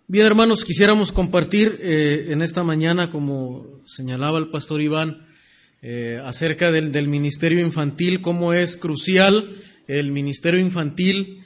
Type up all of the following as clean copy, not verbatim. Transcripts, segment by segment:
Bien, hermanos, quisiéramos compartir en esta mañana, como señalaba el pastor Iván, acerca del ministerio infantil, cómo es crucial el ministerio infantil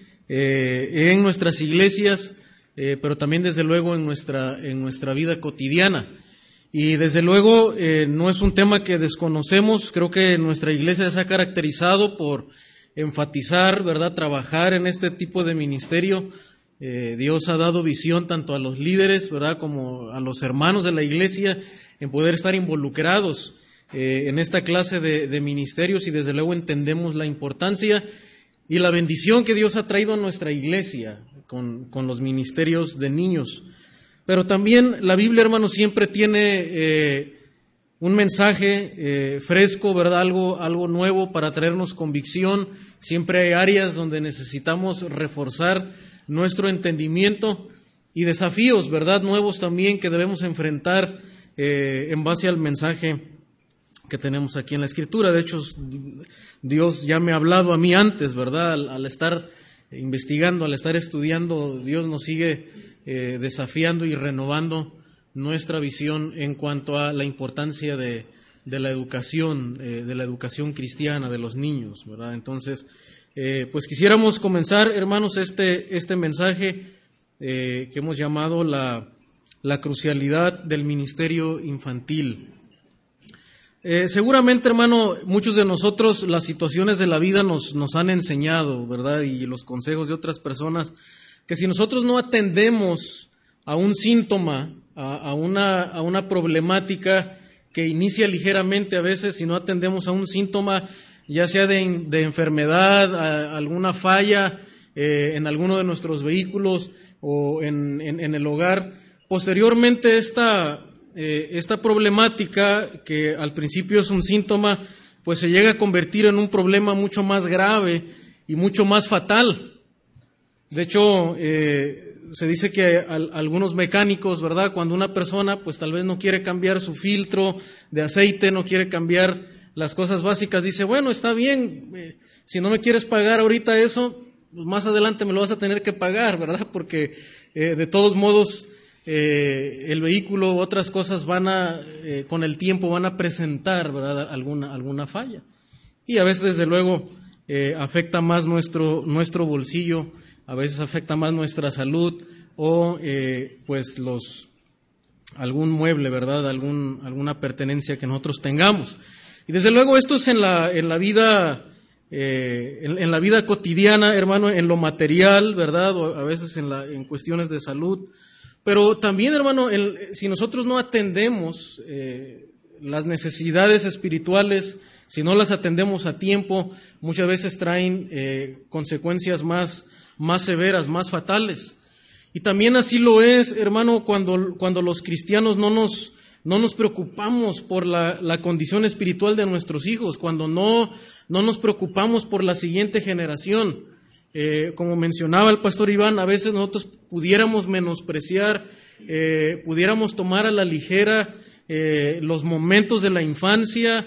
en nuestras iglesias, pero también desde luego en nuestra vida cotidiana. Y desde luego no es un tema que desconocemos. Creo que nuestra iglesia se ha caracterizado por enfatizar, ¿verdad?, trabajar en este tipo de ministerio. Dios ha dado visión tanto a los líderes, ¿verdad?, como a los hermanos de la iglesia en poder estar involucrados en esta clase de ministerios, y desde luego entendemos la importancia y la bendición que Dios ha traído a nuestra iglesia con los ministerios de niños. Pero también la Biblia, hermanos, siempre tiene un mensaje fresco, ¿verdad?, algo nuevo para traernos convicción. Siempre hay áreas donde necesitamos reforzar nuestro entendimiento y desafíos, ¿verdad?, nuevos también que debemos enfrentar en base al mensaje que tenemos aquí en la Escritura. De hecho, Dios ya me ha hablado a mí antes, ¿verdad? Al estar investigando, al estar estudiando, Dios nos sigue desafiando y renovando nuestra visión en cuanto a la importancia de la educación cristiana de los niños, ¿verdad? Entonces, pues quisiéramos comenzar, hermanos, este mensaje que hemos llamado la crucialidad del ministerio infantil. Seguramente, hermano, muchos de nosotros las situaciones de la vida nos han enseñado, ¿verdad?, y los consejos de otras personas, que si nosotros no atendemos a un síntoma, a una problemática que inicia ligeramente a veces, si no atendemos a un síntoma, ya sea de enfermedad, alguna falla en alguno de nuestros vehículos o en el hogar, posteriormente esta problemática, que al principio es un síntoma, pues se llega a convertir en un problema mucho más grave y mucho más fatal. De hecho, se dice que algunos mecánicos, ¿verdad?, cuando una persona pues tal vez no quiere cambiar su filtro de aceite, no quiere cambiar las cosas básicas, dice, bueno, está bien, si no me quieres pagar ahorita eso, pues más adelante me lo vas a tener que pagar, ¿verdad?, porque de todos modos el vehículo u otras cosas con el tiempo van a presentar, ¿verdad?, alguna falla. Y a veces, desde luego, afecta más nuestro bolsillo, a veces afecta más nuestra salud o pues algún mueble, ¿verdad?, alguna pertenencia que nosotros tengamos. Y desde luego esto es en la vida cotidiana, hermano, en lo material, ¿verdad?, o a veces en cuestiones de salud. Pero también, hermano, si nosotros no atendemos las necesidades espirituales, si no las atendemos a tiempo, muchas veces traen consecuencias más severas, más fatales. Y también así lo es, hermano, cuando los cristianos no nos preocupamos por la condición espiritual de nuestros hijos, cuando no nos preocupamos por la siguiente generación. Como mencionaba el pastor Iván, a veces nosotros pudiéramos menospreciar, pudiéramos tomar a la ligera los momentos de la infancia,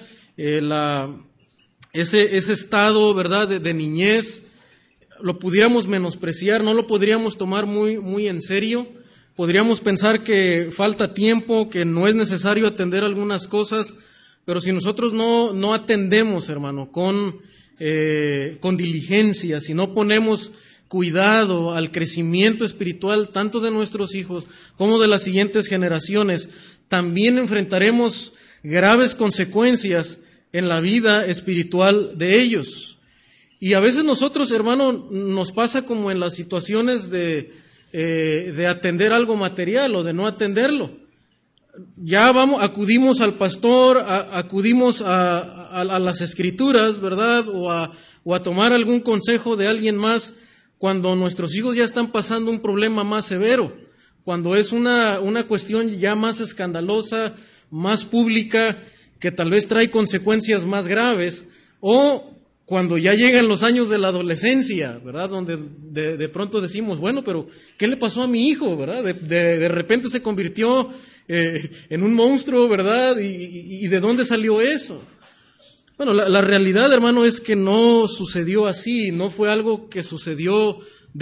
ese estado, ¿verdad?, de niñez. Lo pudiéramos menospreciar, no lo podríamos tomar muy en serio. Podríamos pensar que falta tiempo, que no es necesario atender algunas cosas, pero si nosotros no atendemos, hermano, con diligencia, si no ponemos cuidado al crecimiento espiritual tanto de nuestros hijos como de las siguientes generaciones, también enfrentaremos graves consecuencias en la vida espiritual de ellos. Y a veces nosotros, hermano, nos pasa como en las situaciones de atender algo material o de no atenderlo. Ya acudimos al pastor, acudimos a las Escrituras, ¿verdad?, o a tomar algún consejo de alguien más cuando nuestros hijos ya están pasando un problema más severo, cuando es una cuestión ya más escandalosa, más pública, que tal vez trae consecuencias más graves, o cuando ya llegan los años de la adolescencia, ¿verdad?, donde de pronto decimos, bueno, pero ¿qué le pasó a mi hijo, verdad? De repente se convirtió en un monstruo, ¿verdad? ¿Y de dónde salió eso? Bueno, la realidad, hermano, es que no sucedió así, no fue algo que sucedió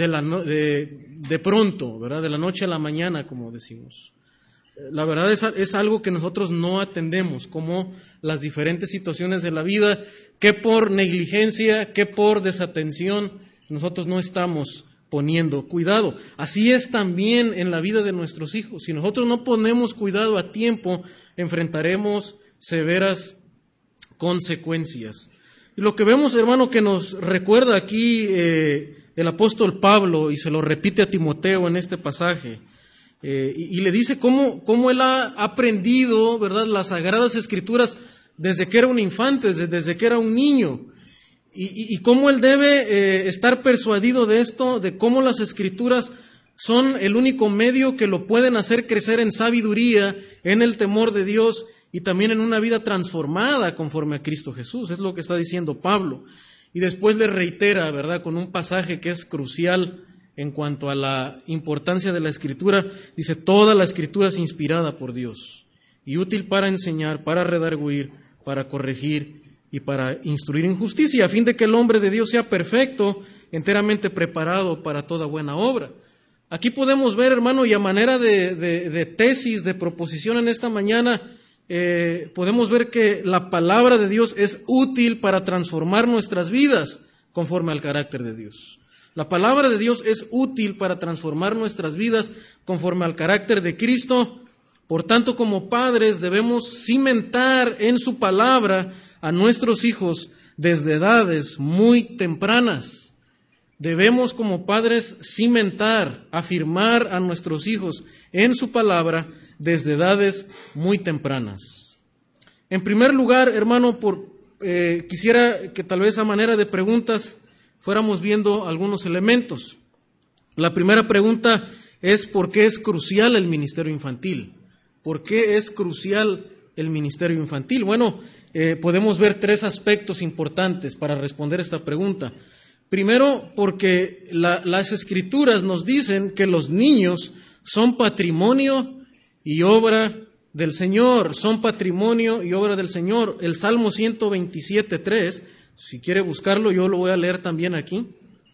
de pronto, ¿verdad? De la noche a la mañana, como decimos. La verdad es algo que nosotros no atendemos, como las diferentes situaciones de la vida, que por negligencia, que por desatención, nosotros no estamos poniendo cuidado. Así es también en la vida de nuestros hijos. Si nosotros no ponemos cuidado a tiempo, enfrentaremos severas consecuencias. Y lo que vemos, hermano, que nos recuerda aquí el apóstol Pablo, y se lo repite a Timoteo en este pasaje, y le dice cómo él ha aprendido, ¿verdad?, las Sagradas Escrituras desde que era un infante, desde que era un niño, y cómo él debe estar persuadido de esto, de cómo las Escrituras son el único medio que lo pueden hacer crecer en sabiduría, en el temor de Dios y también en una vida transformada conforme a Cristo Jesús. Es lo que está diciendo Pablo. Y después le reitera, ¿verdad?, con un pasaje que es crucial en cuanto a la importancia de la Escritura. Dice, toda la Escritura es inspirada por Dios y útil para enseñar, para redarguir, para corregir y para instruir en justicia, a fin de que el hombre de Dios sea perfecto, enteramente preparado para toda buena obra. Aquí podemos ver, hermano, y a manera de tesis, de proposición en esta mañana, podemos ver que la palabra de Dios es útil para transformar nuestras vidas conforme al carácter de Dios. La palabra de Dios es útil para transformar nuestras vidas conforme al carácter de Cristo. Por tanto, como padres debemos cimentar en su palabra a nuestros hijos desde edades muy tempranas. Debemos como padres cimentar, afirmar a nuestros hijos en su palabra desde edades muy tempranas. En primer lugar, hermano, quisiera que tal vez a manera de preguntas fuéramos viendo algunos elementos. La primera pregunta es ¿por qué es crucial el ministerio infantil? ¿Por qué es crucial el ministerio infantil? Bueno, podemos ver tres aspectos importantes para responder esta pregunta. Primero, porque las Escrituras nos dicen que los niños son patrimonio y obra del Señor, son patrimonio y obra del Señor. El Salmo 127:3, si quiere buscarlo, yo lo voy a leer también aquí.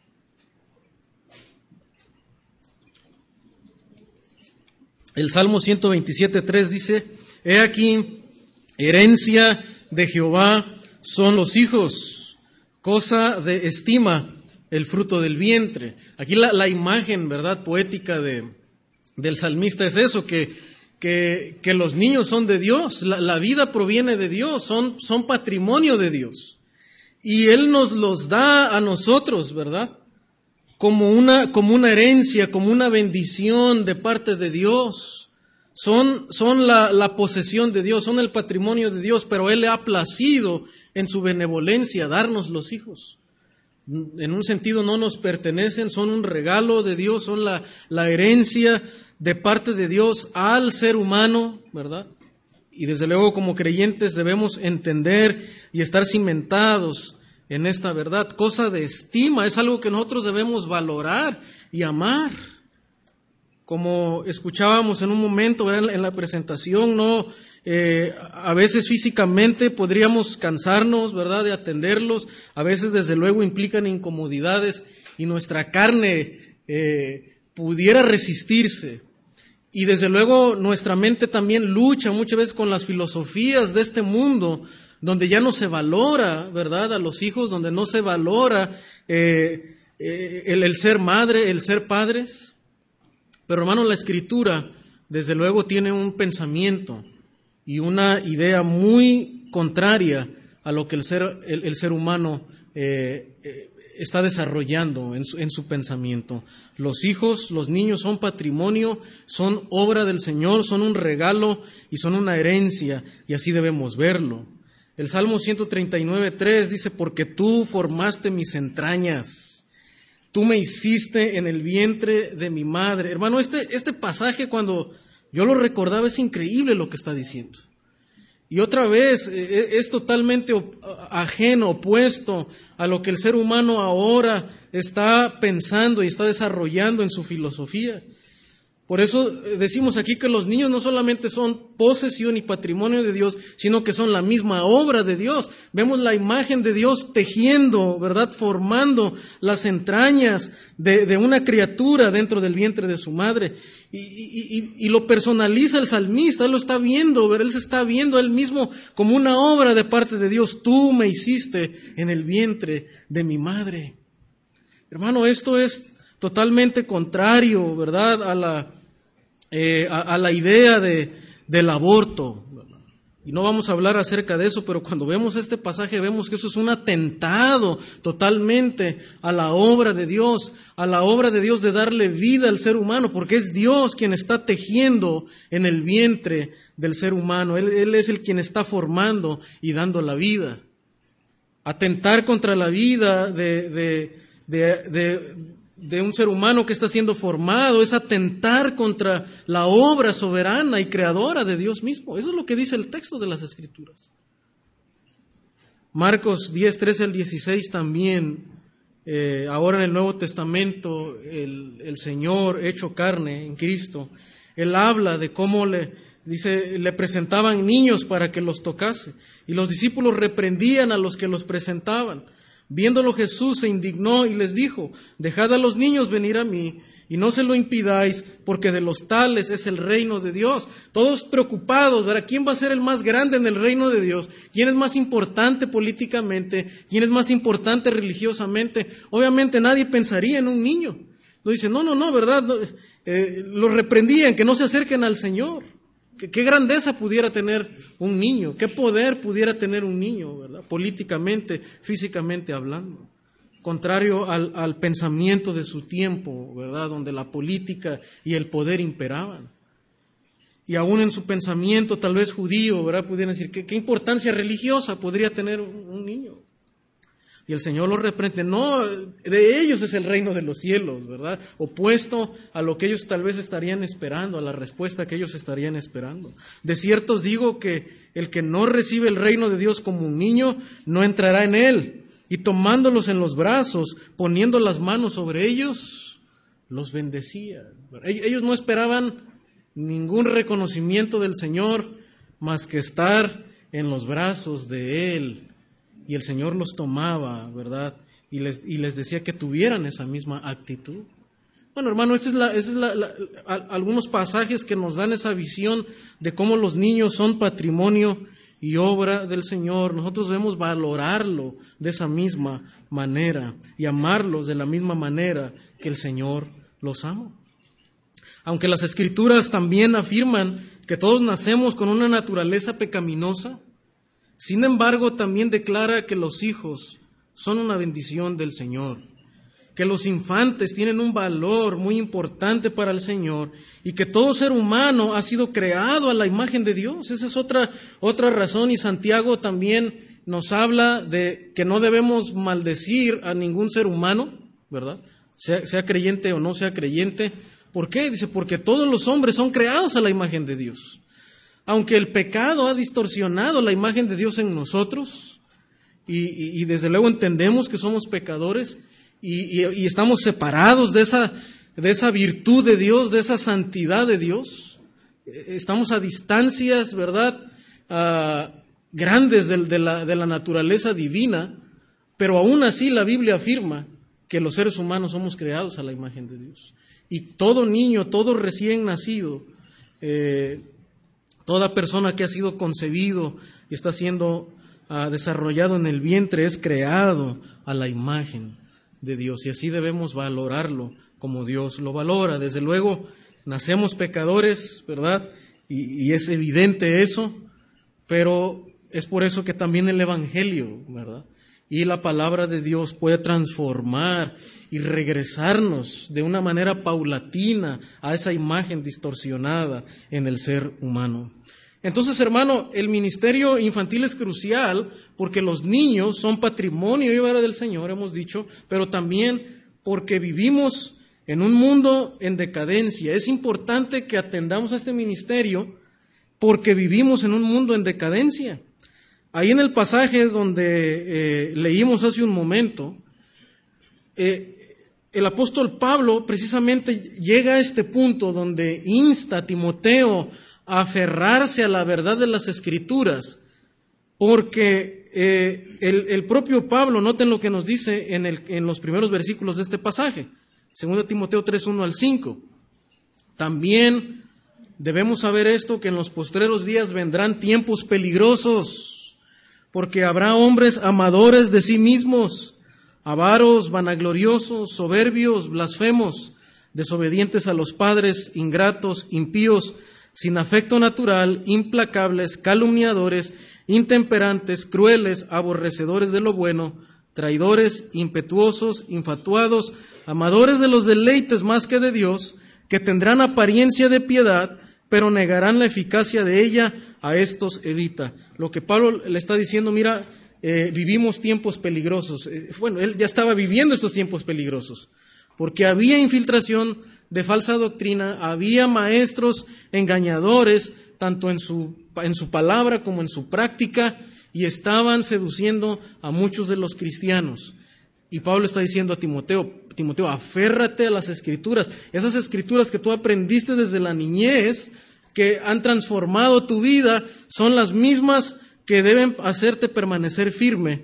El Salmo 127:3 dice, he aquí, herencia de Jehová son los hijos, cosa de estima el fruto del vientre. Aquí la imagen, ¿verdad?, poética del salmista es eso, que los niños son de Dios, la vida proviene de Dios, son patrimonio de Dios. Y Él nos los da a nosotros, ¿verdad?, como una herencia, como una bendición de parte de Dios. Son la posesión de Dios, son el patrimonio de Dios, pero Él le ha placido en su benevolencia darnos los hijos. En un sentido no nos pertenecen, son un regalo de Dios, son la herencia de parte de Dios al ser humano, ¿verdad? Y desde luego como creyentes debemos entender y estar cimentados en esta verdad. Cosa de estima, es algo que nosotros debemos valorar y amar. Como escuchábamos en un momento, ¿verdad?, en la presentación, a veces físicamente podríamos cansarnos, ¿verdad?, de atenderlos. A veces desde luego implican incomodidades y nuestra carne pudiera resistirse. Y desde luego nuestra mente también lucha muchas veces con las filosofías de este mundo, donde ya no se valora, ¿verdad?, a los hijos, donde no se valora el ser madre, el ser padres. Pero hermano, la Escritura desde luego tiene un pensamiento y una idea muy contraria a lo que el ser humano está desarrollando en su pensamiento. Los hijos, los niños son patrimonio, son obra del Señor, son un regalo y son una herencia, y así debemos verlo. El Salmo 139:3 dice, porque tú formaste mis entrañas, tú me hiciste en el vientre de mi madre. Hermano, este pasaje cuando yo lo recordaba es increíble lo que está diciendo. Y otra vez es totalmente ajeno, opuesto a lo que el ser humano ahora está pensando y está desarrollando en su filosofía. Por eso decimos aquí que los niños no solamente son posesión y patrimonio de Dios, sino que son la misma obra de Dios. Vemos la imagen de Dios tejiendo, ¿verdad? Formando las entrañas de una criatura dentro del vientre de su madre. Y lo personaliza el salmista, él lo está viendo, ¿verdad? Él se está viendo a él mismo como una obra de parte de Dios. Tú me hiciste en el vientre de mi madre. Hermano, esto es totalmente contrario, ¿verdad?, a la idea del aborto. Y no vamos a hablar acerca de eso, pero cuando vemos este pasaje vemos que eso es un atentado totalmente a la obra de Dios, de darle vida al ser humano, porque es Dios quien está tejiendo en el vientre del ser humano. Él es el quien está formando y dando la vida. Atentar contra la vida de un ser humano que está siendo formado es atentar contra la obra soberana y creadora de Dios mismo. Eso es lo que dice el texto de las Escrituras. Marcos 10, 13 al 16 también, ahora en el Nuevo Testamento, el Señor hecho carne en Cristo, Él habla de cómo le presentaban niños para que los tocase, y los discípulos reprendían a los que los presentaban. Viéndolo Jesús se indignó y les dijo: dejad a los niños venir a mí y no se lo impidáis, porque de los tales es el reino de Dios. Todos preocupados, ¿verdad? ¿Quién va a ser el más grande en el reino de Dios? ¿Quién es más importante políticamente? ¿Quién es más importante religiosamente? Obviamente nadie pensaría en un niño. No dice, no, ¿verdad? Los reprendían, que no se acerquen al Señor. ¿Qué grandeza pudiera tener un niño? ¿Qué poder pudiera tener un niño, ¿verdad? Políticamente, físicamente hablando. Contrario al pensamiento de su tiempo, ¿verdad? Donde la política y el poder imperaban. Y aún en su pensamiento, tal vez judío, ¿verdad? Pudieran decir, ¿qué importancia religiosa podría tener un niño? Y el Señor los reprende. No, de ellos es el reino de los cielos, ¿verdad? Opuesto a lo que ellos tal vez estarían esperando, a la respuesta que ellos estarían esperando. De cierto os digo que el que no recibe el reino de Dios como un niño, no entrará en él. Y tomándolos en los brazos, poniendo las manos sobre ellos, los bendecía. Ellos no esperaban ningún reconocimiento del Señor más que estar en los brazos de Él. Y el Señor los tomaba, ¿verdad? Y les decía que tuvieran esa misma actitud. Bueno, hermano, algunos pasajes que nos dan esa visión de cómo los niños son patrimonio y obra del Señor. Nosotros debemos valorarlo de esa misma manera y amarlos de la misma manera que el Señor los ama. Aunque las Escrituras también afirman que todos nacemos con una naturaleza pecaminosa, sin embargo, también declara que los hijos son una bendición del Señor, que los infantes tienen un valor muy importante para el Señor y que todo ser humano ha sido creado a la imagen de Dios. Esa es otra razón, y Santiago también nos habla de que no debemos maldecir a ningún ser humano, ¿verdad? Sea creyente o no sea creyente. ¿Por qué? Dice, porque todos los hombres son creados a la imagen de Dios. Aunque el pecado ha distorsionado la imagen de Dios en nosotros, y desde luego entendemos que somos pecadores y estamos separados de esa virtud de Dios, de esa santidad de Dios, estamos a distancias, ¿verdad?, grandes de la naturaleza divina, pero aún así la Biblia afirma que los seres humanos somos creados a la imagen de Dios. Y todo niño, todo recién nacido, toda persona que ha sido concebido y está siendo desarrollado en el vientre es creado a la imagen de Dios, y así debemos valorarlo como Dios lo valora. Desde luego, nacemos pecadores, ¿verdad? Y es evidente eso, pero es por eso que también el Evangelio, ¿verdad?, y la palabra de Dios puede transformar y regresarnos de una manera paulatina a esa imagen distorsionada en el ser humano. Entonces, hermano, el ministerio infantil es crucial porque los niños son patrimonio y obra del Señor, hemos dicho, pero también porque vivimos en un mundo en decadencia. Es importante que atendamos a este ministerio porque vivimos en un mundo en decadencia. Ahí en el pasaje donde leímos hace un momento, el apóstol Pablo precisamente llega a este punto donde insta a Timoteo a aferrarse a la verdad de las Escrituras, porque el propio Pablo, noten lo que nos dice en los primeros versículos de este pasaje, 2 Timoteo 3, 1 al 5. También debemos saber esto, que en los postreros días vendrán tiempos peligrosos, porque habrá hombres amadores de sí mismos, avaros, vanagloriosos, soberbios, blasfemos, desobedientes a los padres, ingratos, impíos, sin afecto natural, implacables, calumniadores, intemperantes, crueles, aborrecedores de lo bueno, traidores, impetuosos, infatuados, amadores de los deleites más que de Dios, que tendrán apariencia de piedad, pero negarán la eficacia de ella. A estos evita. Lo que Pablo le está diciendo, mira, vivimos tiempos peligrosos. Bueno, él ya estaba viviendo estos tiempos peligrosos, porque había infiltración de falsa doctrina, había maestros engañadores, tanto en su palabra como en su práctica, y estaban seduciendo a muchos de los cristianos. Y Pablo está diciendo a Timoteo, aférrate a las Escrituras, esas Escrituras que tú aprendiste desde la niñez, que han transformado tu vida, son las mismas que deben hacerte permanecer firme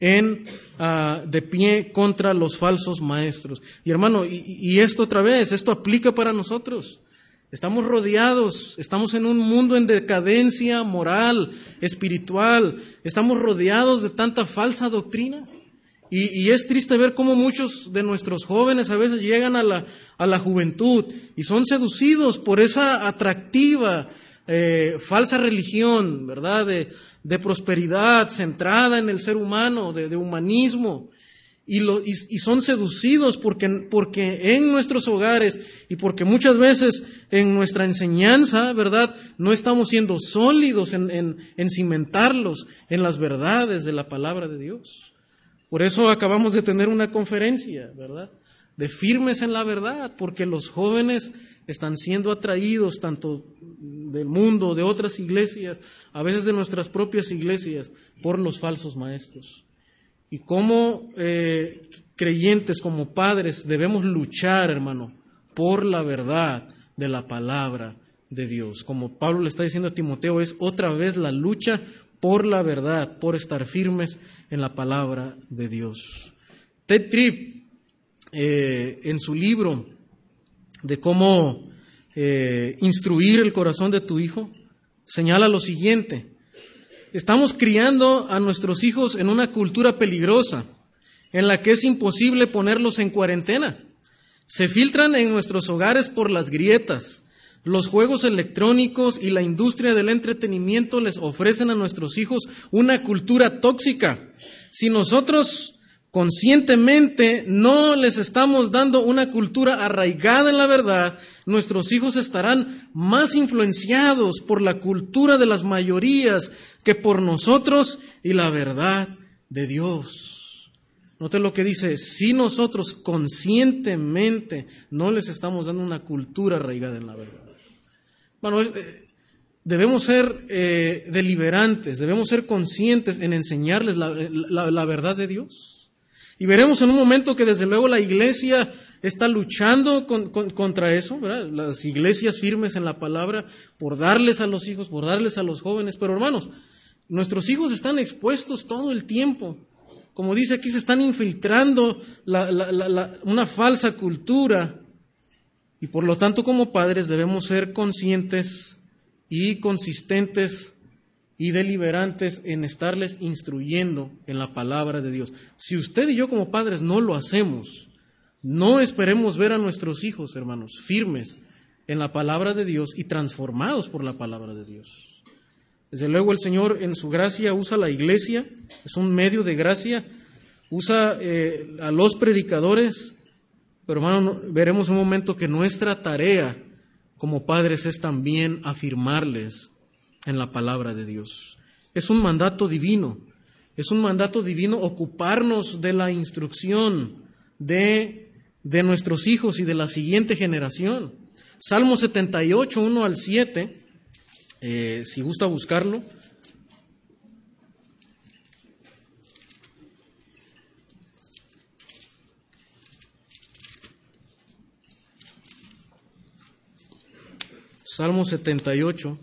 de pie contra los falsos maestros. Y hermano, y esto otra vez, esto aplica para nosotros. Estamos rodeados, estamos en un mundo en decadencia moral, espiritual, estamos rodeados de tanta falsa doctrina. Y es triste ver cómo muchos de nuestros jóvenes a veces llegan a la juventud y son seducidos por esa atractiva, falsa religión, ¿verdad? De prosperidad centrada en el ser humano, de humanismo. Y son seducidos porque en nuestros hogares y porque muchas veces en nuestra enseñanza, ¿verdad?, no estamos siendo sólidos en cimentarlos en las verdades de la palabra de Dios. Por eso acabamos de tener una conferencia, ¿verdad?, de firmes en la verdad, porque los jóvenes están siendo atraídos tanto del mundo, de otras iglesias, a veces de nuestras propias iglesias, por los falsos maestros. Y como creyentes, como padres, debemos luchar, hermano, por la verdad de la palabra de Dios. Como Pablo le está diciendo a Timoteo, es otra vez la lucha por la verdad, por estar firmes en la palabra de Dios. Ted Tripp, en su libro de cómo instruir el corazón de tu hijo, señala lo siguiente: estamos criando a nuestros hijos en una cultura peligrosa, en la que es imposible ponerlos en cuarentena. Se filtran en nuestros hogares por las grietas. Los juegos electrónicos y la industria del entretenimiento les ofrecen a nuestros hijos una cultura tóxica. Si nosotros conscientemente no les estamos dando una cultura arraigada en la verdad, nuestros hijos estarán más influenciados por la cultura de las mayorías que por nosotros y la verdad de Dios. Note lo que dice: si nosotros conscientemente no les estamos dando una cultura arraigada en la verdad. Bueno, debemos ser deliberantes, debemos ser conscientes en enseñarles la verdad de Dios. Y veremos en un momento que desde luego la iglesia está luchando contra eso, ¿verdad? Las iglesias firmes en la palabra, por darles a los hijos, por darles a los jóvenes. Pero hermanos, nuestros hijos están expuestos todo el tiempo. Como dice aquí, se están infiltrando una falsa cultura. Y por lo tanto, como padres debemos ser conscientes y consistentes y deliberantes en estarles instruyendo en la palabra de Dios. Si usted y yo como padres no lo hacemos, no esperemos ver a nuestros hijos, hermanos, firmes en la palabra de Dios y transformados por la palabra de Dios. Desde luego el Señor en su gracia usa la iglesia, es un medio de gracia, usa a los predicadores. Pero hermano, veremos un momento que nuestra tarea como padres es también afirmarles en la palabra de Dios. Es un mandato divino ocuparnos de la instrucción de nuestros hijos y de la siguiente generación. Salmo 78, 1 al 7, si gusta buscarlo. Salmo 78,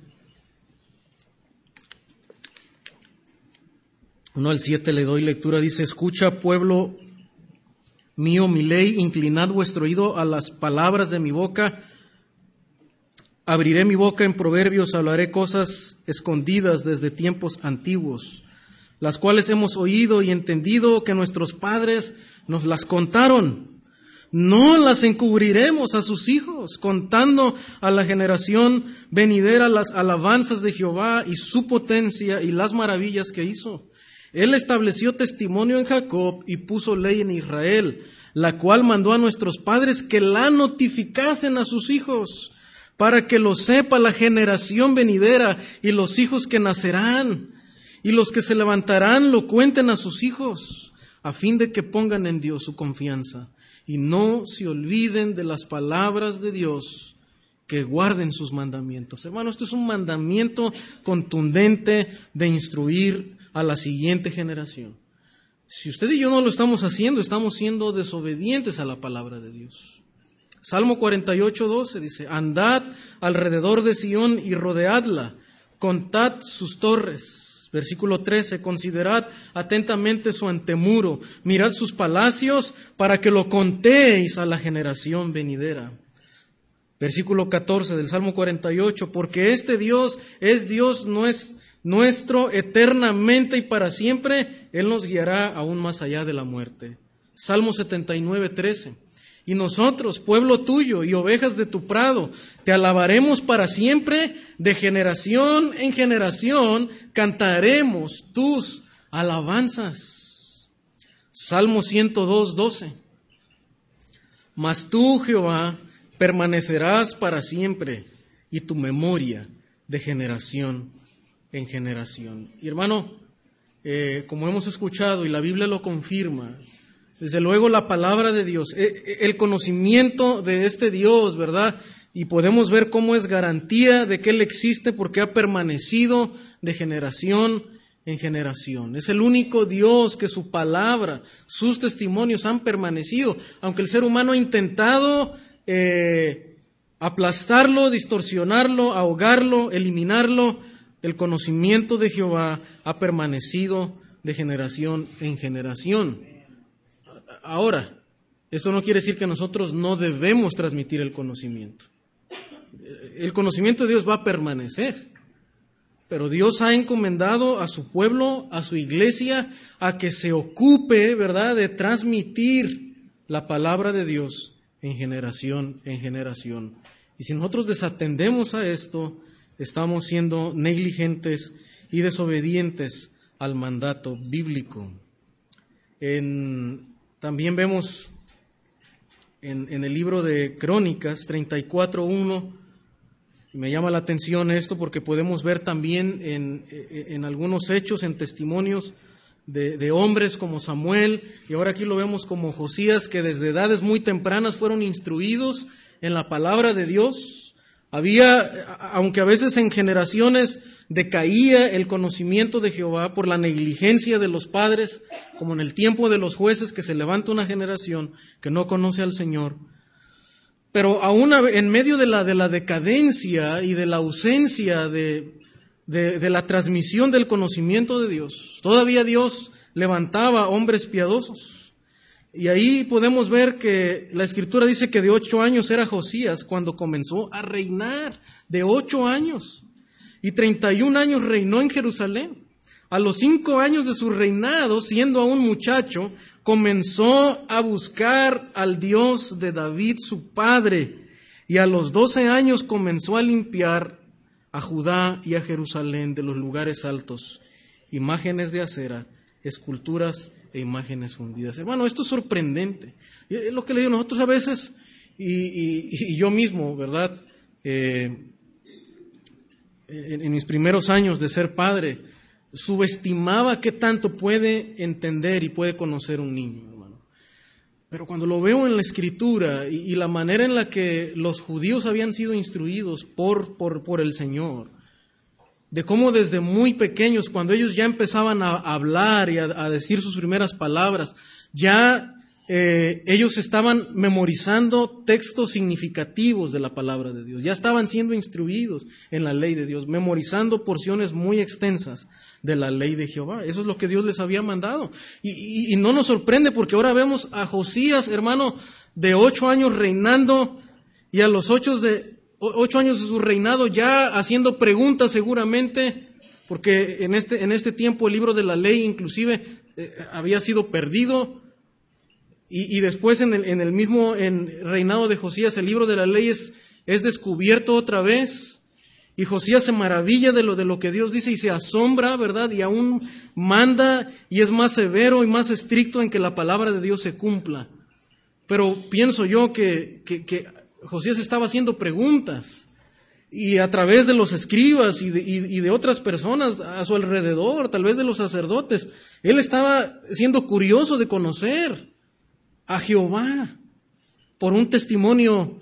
1 al 7 le doy lectura. Dice: escucha, pueblo mío, mi ley, inclinad vuestro oído a las palabras de mi boca. Abriré mi boca en proverbios, hablaré cosas escondidas desde tiempos antiguos, las cuales hemos oído y entendido que nuestros padres nos las contaron. No las encubriremos a sus hijos, contando a la generación venidera las alabanzas de Jehová y su potencia y las maravillas que hizo. Él estableció testimonio en Jacob y puso ley en Israel, la cual mandó a nuestros padres que la notificasen a sus hijos, para que lo sepa la generación venidera y los hijos que nacerán, y los que se levantarán lo cuenten a sus hijos, a fin de que pongan en Dios su confianza y no se olviden de las palabras de Dios, que guarden sus mandamientos. Hermano, esto es un mandamiento contundente de instruir a la siguiente generación. Si usted y yo no lo estamos haciendo, estamos siendo desobedientes a la palabra de Dios. Salmo 48, 12 dice: andad alrededor de Sión y rodeadla, contad sus torres. Versículo 13, considerad atentamente su antemuro, mirad sus palacios para que lo contéis a la generación venidera. Versículo 14 del Salmo 48, porque este Dios es Dios nuestro eternamente y para siempre, Él nos guiará aún más allá de la muerte. Salmo 79, 13. Y nosotros, pueblo tuyo y ovejas de tu prado, te alabaremos para siempre, de generación en generación cantaremos tus alabanzas. Salmo 102, 12. Mas tú, Jehová, permanecerás para siempre, y tu memoria de generación en generación. Y hermano, como hemos escuchado y la Biblia lo confirma, desde luego la palabra de Dios, el conocimiento de este Dios, ¿verdad? Y podemos ver cómo es garantía de que Él existe porque ha permanecido de generación en generación. Es el único Dios que su palabra, sus testimonios han permanecido, aunque el ser humano ha intentado aplastarlo, distorsionarlo, ahogarlo, eliminarlo. El conocimiento de Jehová ha permanecido de generación en generación. Ahora, esto no quiere decir que nosotros no debemos transmitir el conocimiento. El conocimiento de Dios va a permanecer, pero Dios ha encomendado a su pueblo, a su iglesia, a que se ocupe, ¿verdad?, de transmitir la palabra de Dios en generación en generación. Y si nosotros desatendemos a esto, estamos siendo negligentes y desobedientes al mandato bíblico. También vemos en el libro de Crónicas 34:1, me llama la atención esto porque podemos ver también en algunos hechos, en testimonios de hombres como Samuel, y ahora aquí lo vemos como Josías, que desde edades muy tempranas fueron instruidos en la palabra de Dios. Aunque a veces en generaciones decaía el conocimiento de Jehová por la negligencia de los padres, como en el tiempo de los jueces, que se levanta una generación que no conoce al Señor. Pero aún en medio de la decadencia y de la ausencia de la transmisión del conocimiento de Dios, todavía Dios levantaba hombres piadosos. Y ahí podemos ver que la Escritura dice que de 8 años era Josías cuando comenzó a reinar, de 8 años. Y 31 años reinó en Jerusalén. A los 5 años de su reinado, siendo aún muchacho, comenzó a buscar al Dios de David, su padre. Y a los 12 años comenzó a limpiar a Judá y a Jerusalén de los lugares altos, imágenes de acera, esculturas e imágenes fundidas. Hermano, esto es sorprendente. Es lo que le digo, nosotros a veces, y yo mismo, ¿verdad?, en mis primeros años de ser padre, subestimaba qué tanto puede entender y puede conocer un niño, hermano. Pero cuando lo veo en la Escritura y la manera en la que los judíos habían sido instruidos por el Señor, de cómo desde muy pequeños, cuando ellos ya empezaban a hablar y a decir sus primeras palabras, ya ellos estaban memorizando textos significativos de la palabra de Dios. Ya estaban siendo instruidos en la ley de Dios, memorizando porciones muy extensas de la ley de Jehová. Eso es lo que Dios les había mandado. Y no nos sorprende porque ahora vemos a Josías, hermano, de 8 años reinando, y a los 8 años de su reinado ya haciendo preguntas seguramente, porque en este tiempo el libro de la ley inclusive había sido perdido. Y después en el mismo reinado de Josías, el libro de la ley es descubierto otra vez. Y Josías se maravilla de lo que Dios dice y se asombra, ¿verdad? Y aún manda y es más severo y más estricto en que la palabra de Dios se cumpla. Pero pienso yo que Josías estaba haciendo preguntas. Y a través de los escribas y de otras personas a su alrededor, tal vez de los sacerdotes, él estaba siendo curioso de conocer a Jehová por un testimonio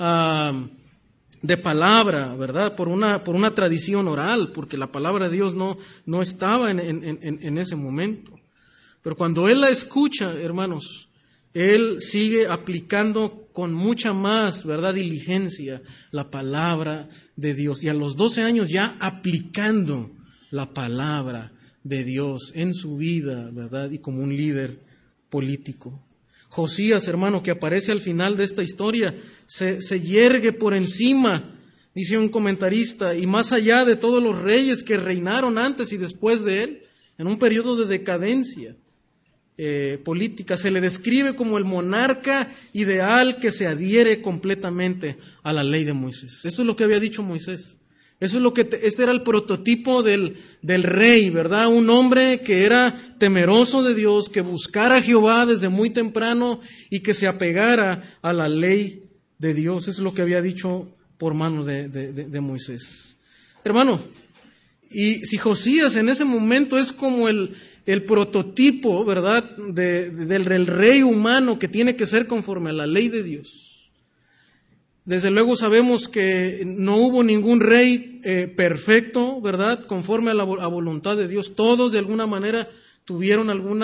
de palabra, ¿verdad? Por una tradición oral, porque la palabra de Dios no estaba en ese momento. Pero cuando él la escucha, hermanos, él sigue aplicando con mucha más, ¿verdad?, diligencia la palabra de Dios. Y a los 12 años ya aplicando la palabra de Dios en su vida, ¿verdad?, y como un líder político. Josías, hermano, que aparece al final de esta historia, se yergue por encima, dice un comentarista, y más allá de todos los reyes que reinaron antes y después de él, en un periodo de decadencia política. Se le describe como el monarca ideal que se adhiere completamente a la ley de Moisés. Eso es lo que había dicho Moisés. Eso es este era el prototipo del rey, ¿verdad? Un hombre que era temeroso de Dios, que buscara a Jehová desde muy temprano y que se apegara a la ley de Dios. Eso es lo que había dicho por mano de Moisés. Hermano, y si Josías en ese momento es como el prototipo, ¿verdad?, del rey humano que tiene que ser conforme a la ley de Dios. Desde luego sabemos que no hubo ningún rey perfecto, ¿verdad?, conforme a la voluntad de Dios. Todos de alguna manera tuvieron algún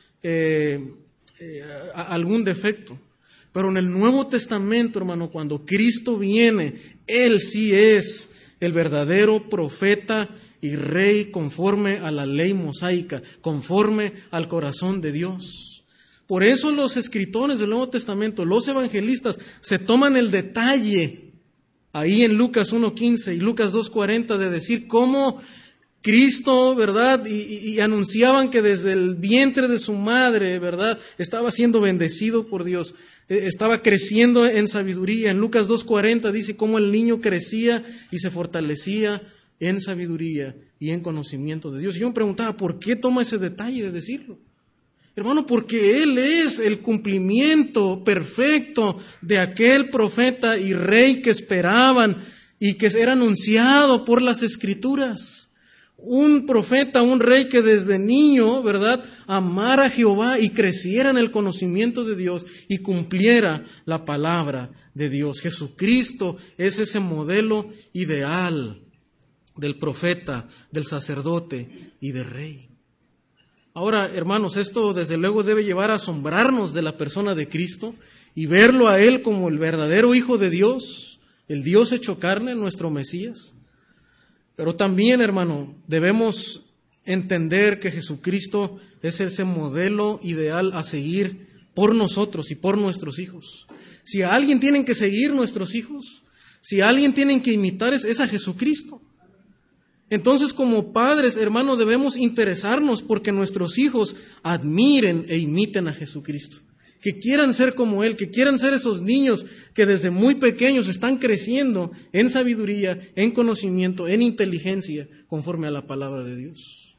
defecto. Pero en el Nuevo Testamento, hermano, cuando Cristo viene, Él sí es el verdadero profeta y rey conforme a la ley mosaica, conforme al corazón de Dios. Por eso los escritores del Nuevo Testamento, los evangelistas, se toman el detalle ahí en Lucas 1:15 y Lucas 2:40 de decir cómo Cristo, ¿verdad? Y anunciaban que desde el vientre de su madre, ¿verdad?, estaba siendo bendecido por Dios, estaba creciendo en sabiduría. En Lucas 2:40 dice cómo el niño crecía y se fortalecía en sabiduría y en conocimiento de Dios. Y yo me preguntaba, ¿por qué toma ese detalle de decirlo? Hermano, porque Él es el cumplimiento perfecto de aquel profeta y rey que esperaban y que era anunciado por las Escrituras. Un profeta, un rey que desde niño, ¿verdad?, amara a Jehová y creciera en el conocimiento de Dios y cumpliera la palabra de Dios. Jesucristo es ese modelo ideal del profeta, del sacerdote y del rey. Ahora, hermanos, esto desde luego debe llevar a asombrarnos de la persona de Cristo y verlo a Él como el verdadero Hijo de Dios, el Dios hecho carne, nuestro Mesías. Pero también, hermano, debemos entender que Jesucristo es ese modelo ideal a seguir por nosotros y por nuestros hijos. Si a alguien tienen que seguir nuestros hijos, si a alguien tienen que imitar, es a Jesucristo. Entonces, como padres, hermanos, debemos interesarnos porque nuestros hijos admiren e imiten a Jesucristo. Que quieran ser como Él, que quieran ser esos niños que desde muy pequeños están creciendo en sabiduría, en conocimiento, en inteligencia, conforme a la palabra de Dios.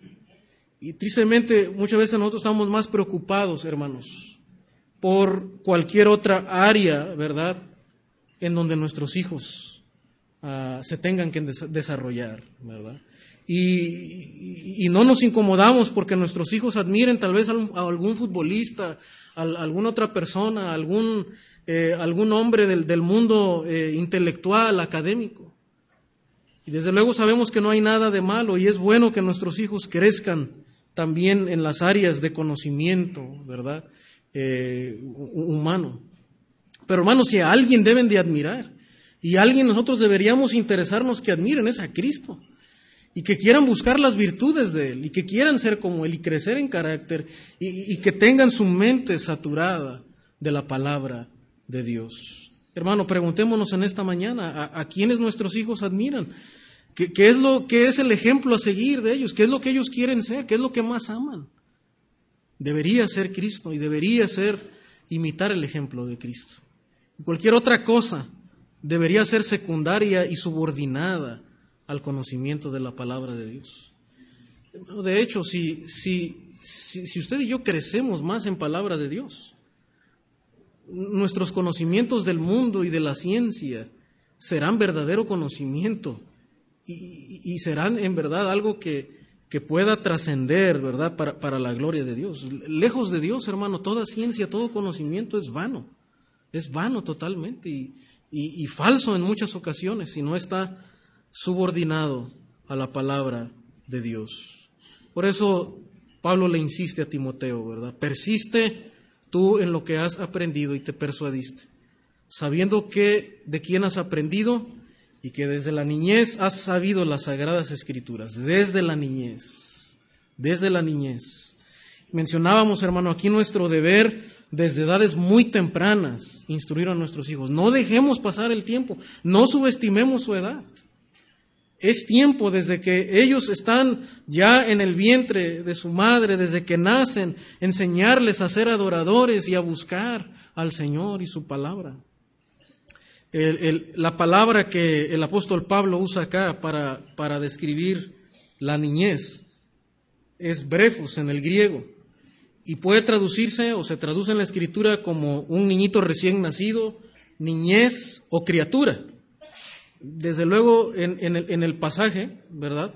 Y tristemente, muchas veces nosotros estamos más preocupados, hermanos, por cualquier otra área, ¿verdad?, en donde nuestros hijos se tengan que desarrollar, ¿verdad? Y no nos incomodamos porque nuestros hijos admiren tal vez a algún futbolista, a alguna otra persona, algún hombre del mundo intelectual, académico. Y desde luego sabemos que no hay nada de malo y es bueno que nuestros hijos crezcan también en las áreas de conocimiento, ¿verdad?, humano. Pero hermanos, si a alguien deben de admirar, y a alguien nosotros deberíamos interesarnos que admiren, es a Cristo. Y que quieran buscar las virtudes de Él, y que quieran ser como Él, y crecer en carácter, y que tengan su mente saturada de la palabra de Dios. Hermano, preguntémonos en esta mañana, ¿a quiénes nuestros hijos admiran? ¿Qué es el ejemplo a seguir de ellos? ¿Qué es lo que ellos quieren ser? ¿Qué es lo que más aman? Debería ser Cristo y debería ser imitar el ejemplo de Cristo. Y cualquier otra cosa debería ser secundaria y subordinada al conocimiento de la palabra de Dios. De hecho, si usted y yo crecemos más en palabra de Dios, nuestros conocimientos del mundo y de la ciencia serán verdadero conocimiento y serán en verdad algo que pueda trascender, ¿verdad?, para la gloria de Dios. Lejos de Dios, hermano, toda ciencia, todo conocimiento es vano totalmente y falso en muchas ocasiones si no está subordinado a la palabra de Dios. Por eso Pablo le insiste a Timoteo, ¿verdad? Persiste tú en lo que has aprendido y te persuadiste, sabiendo de quién has aprendido y que desde la niñez has sabido las sagradas escrituras, desde la niñez. Mencionábamos, hermano, aquí nuestro deber desde edades muy tempranas, instruir a nuestros hijos. No dejemos pasar el tiempo, no subestimemos su edad. Es tiempo desde que ellos están ya en el vientre de su madre, desde que nacen, enseñarles a ser adoradores y a buscar al Señor y su palabra. La palabra que el apóstol Pablo usa acá para describir la niñez es brefos en el griego y puede traducirse o se traduce en la Escritura como un niñito recién nacido, niñez o criatura. Desde luego en el pasaje, ¿verdad?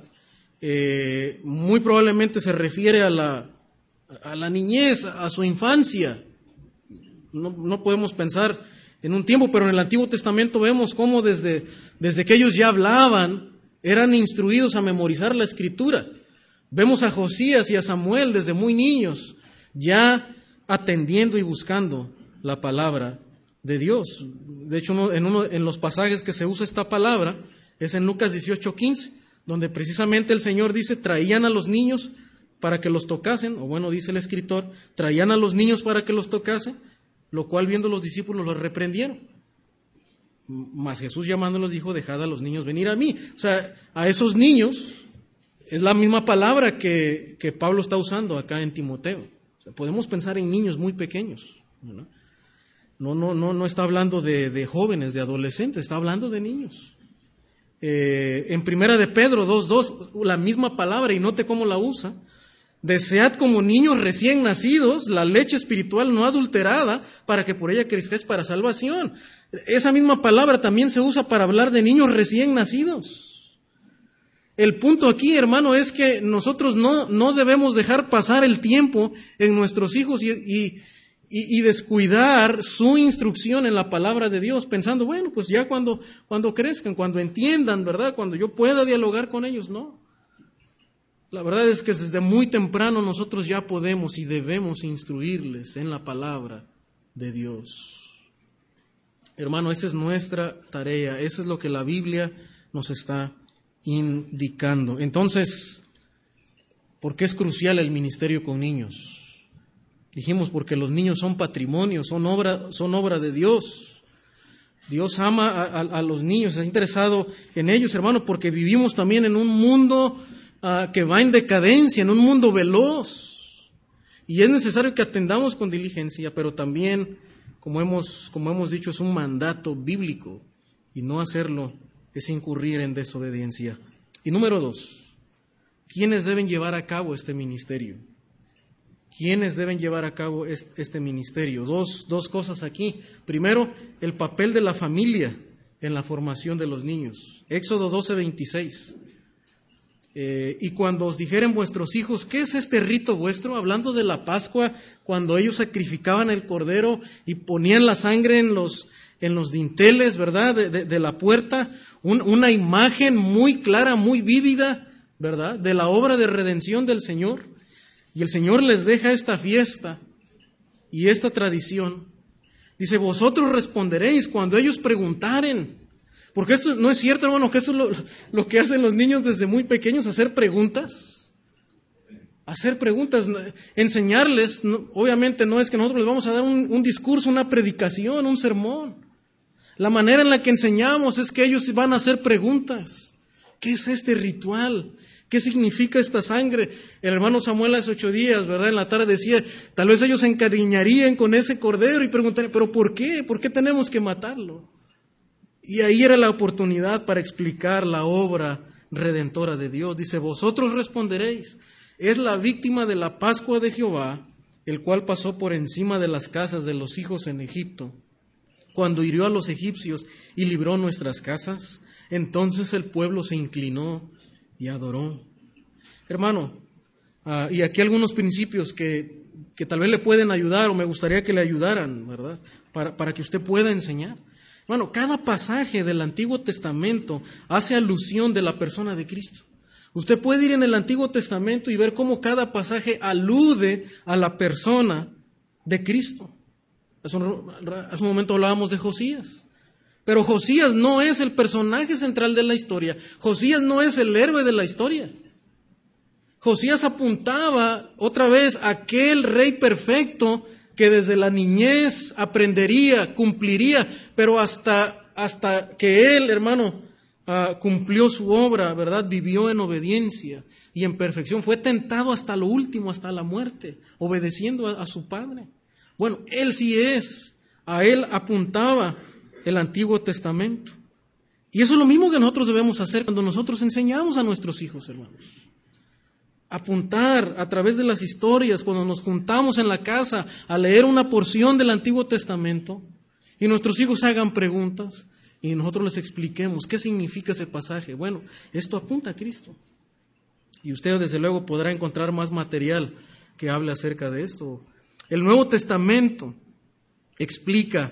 Muy probablemente se refiere a la niñez, a su infancia. No podemos pensar en un tiempo, pero en el Antiguo Testamento vemos cómo desde que ellos ya hablaban, eran instruidos a memorizar la Escritura. Vemos a Josías y a Samuel desde muy niños, ya atendiendo y buscando la palabra de Dios. De hecho, en los pasajes que se usa esta palabra es en Lucas 18:15, donde precisamente el Señor dice, traían a los niños para que los tocasen, o bueno, dice el escritor, traían a los niños para que los tocasen, lo cual viendo los discípulos los reprendieron. Mas Jesús llamándolos dijo, dejad a los niños venir a mí. O sea, a esos niños es la misma palabra que Pablo está usando acá en Timoteo. O sea, podemos pensar en niños muy pequeños, ¿no? No está hablando de jóvenes, de adolescentes, está hablando de niños. En Primera de Pedro 2:2, la misma palabra, y note cómo la usa. Desead como niños recién nacidos la leche espiritual no adulterada, para que por ella crezcáis para salvación. Esa misma palabra también se usa para hablar de niños recién nacidos. El punto aquí, hermano, es que nosotros no debemos dejar pasar el tiempo en nuestros hijos y descuidar su instrucción en la palabra de Dios, pensando, bueno, pues ya cuando crezcan, cuando entiendan, ¿verdad? Cuando yo pueda dialogar con ellos, no. La verdad es que desde muy temprano nosotros ya podemos y debemos instruirles en la palabra de Dios. Hermano, esa es nuestra tarea, eso es lo que la Biblia nos está indicando. Entonces, ¿por qué es crucial el ministerio con niños? Dijimos porque los niños son patrimonio, son obra de Dios. Dios ama a los niños, está interesado en ellos, hermano, porque vivimos también en un mundo que va en decadencia, en un mundo veloz. Y es necesario que atendamos con diligencia, pero también, como hemos dicho, es un mandato bíblico. Y no hacerlo es incurrir en desobediencia. Y número 2, ¿quiénes deben llevar a cabo este ministerio? ¿Quiénes deben llevar a cabo este ministerio? Dos cosas aquí. Primero, el papel de la familia en la formación de los niños. Éxodo 12:26. Y cuando os dijeren vuestros hijos, ¿qué es este rito vuestro? Hablando de la Pascua, cuando ellos sacrificaban el cordero y ponían la sangre en los dinteles, ¿verdad? De la puerta, una imagen muy clara, muy vívida, ¿verdad? De la obra de redención del Señor. Y el Señor les deja esta fiesta y esta tradición. Dice, vosotros responderéis cuando ellos preguntaren. Porque esto no es cierto, hermano, que eso es lo que hacen los niños desde muy pequeños, hacer preguntas. Hacer preguntas, enseñarles, obviamente no es que nosotros les vamos a dar un discurso, una predicación, un sermón. La manera en la que enseñamos es que ellos van a hacer preguntas. ¿Qué es este ritual? ¿Qué significa esta sangre? El hermano Samuel hace 8 días, ¿verdad? En la tarde decía, tal vez ellos se encariñarían con ese cordero y preguntarían, ¿pero por qué? ¿Por qué tenemos que matarlo? Y ahí era la oportunidad para explicar la obra redentora de Dios. Dice, vosotros responderéis, es la víctima de la Pascua de Jehová, el cual pasó por encima de las casas de los hijos en Egipto, cuando hirió a los egipcios y libró nuestras casas. Entonces el pueblo se inclinó y adoró. Hermano, y aquí algunos principios que tal vez le pueden ayudar o me gustaría que le ayudaran, ¿verdad? Para que usted pueda enseñar. Bueno, cada pasaje del Antiguo Testamento hace alusión de la persona de Cristo. Usted puede ir en el Antiguo Testamento y ver cómo cada pasaje alude a la persona de Cristo. Hace un momento hablábamos de Josías. Pero Josías no es el personaje central de la historia. Josías no es el héroe de la historia. Josías apuntaba otra vez a aquel rey perfecto que desde la niñez aprendería, cumpliría, pero hasta que él, hermano, cumplió su obra, ¿verdad? Vivió en obediencia y en perfección. Fue tentado hasta lo último, hasta la muerte, obedeciendo a su padre. Bueno, él sí es. A él apuntaba el Antiguo Testamento. Y eso es lo mismo que nosotros debemos hacer cuando nosotros enseñamos a nuestros hijos, hermanos. Apuntar a través de las historias, cuando nos juntamos en la casa a leer una porción del Antiguo Testamento y nuestros hijos hagan preguntas y nosotros les expliquemos qué significa ese pasaje. Bueno, esto apunta a Cristo. Y usted desde luego podrá encontrar más material que hable acerca de esto. El Nuevo Testamento explica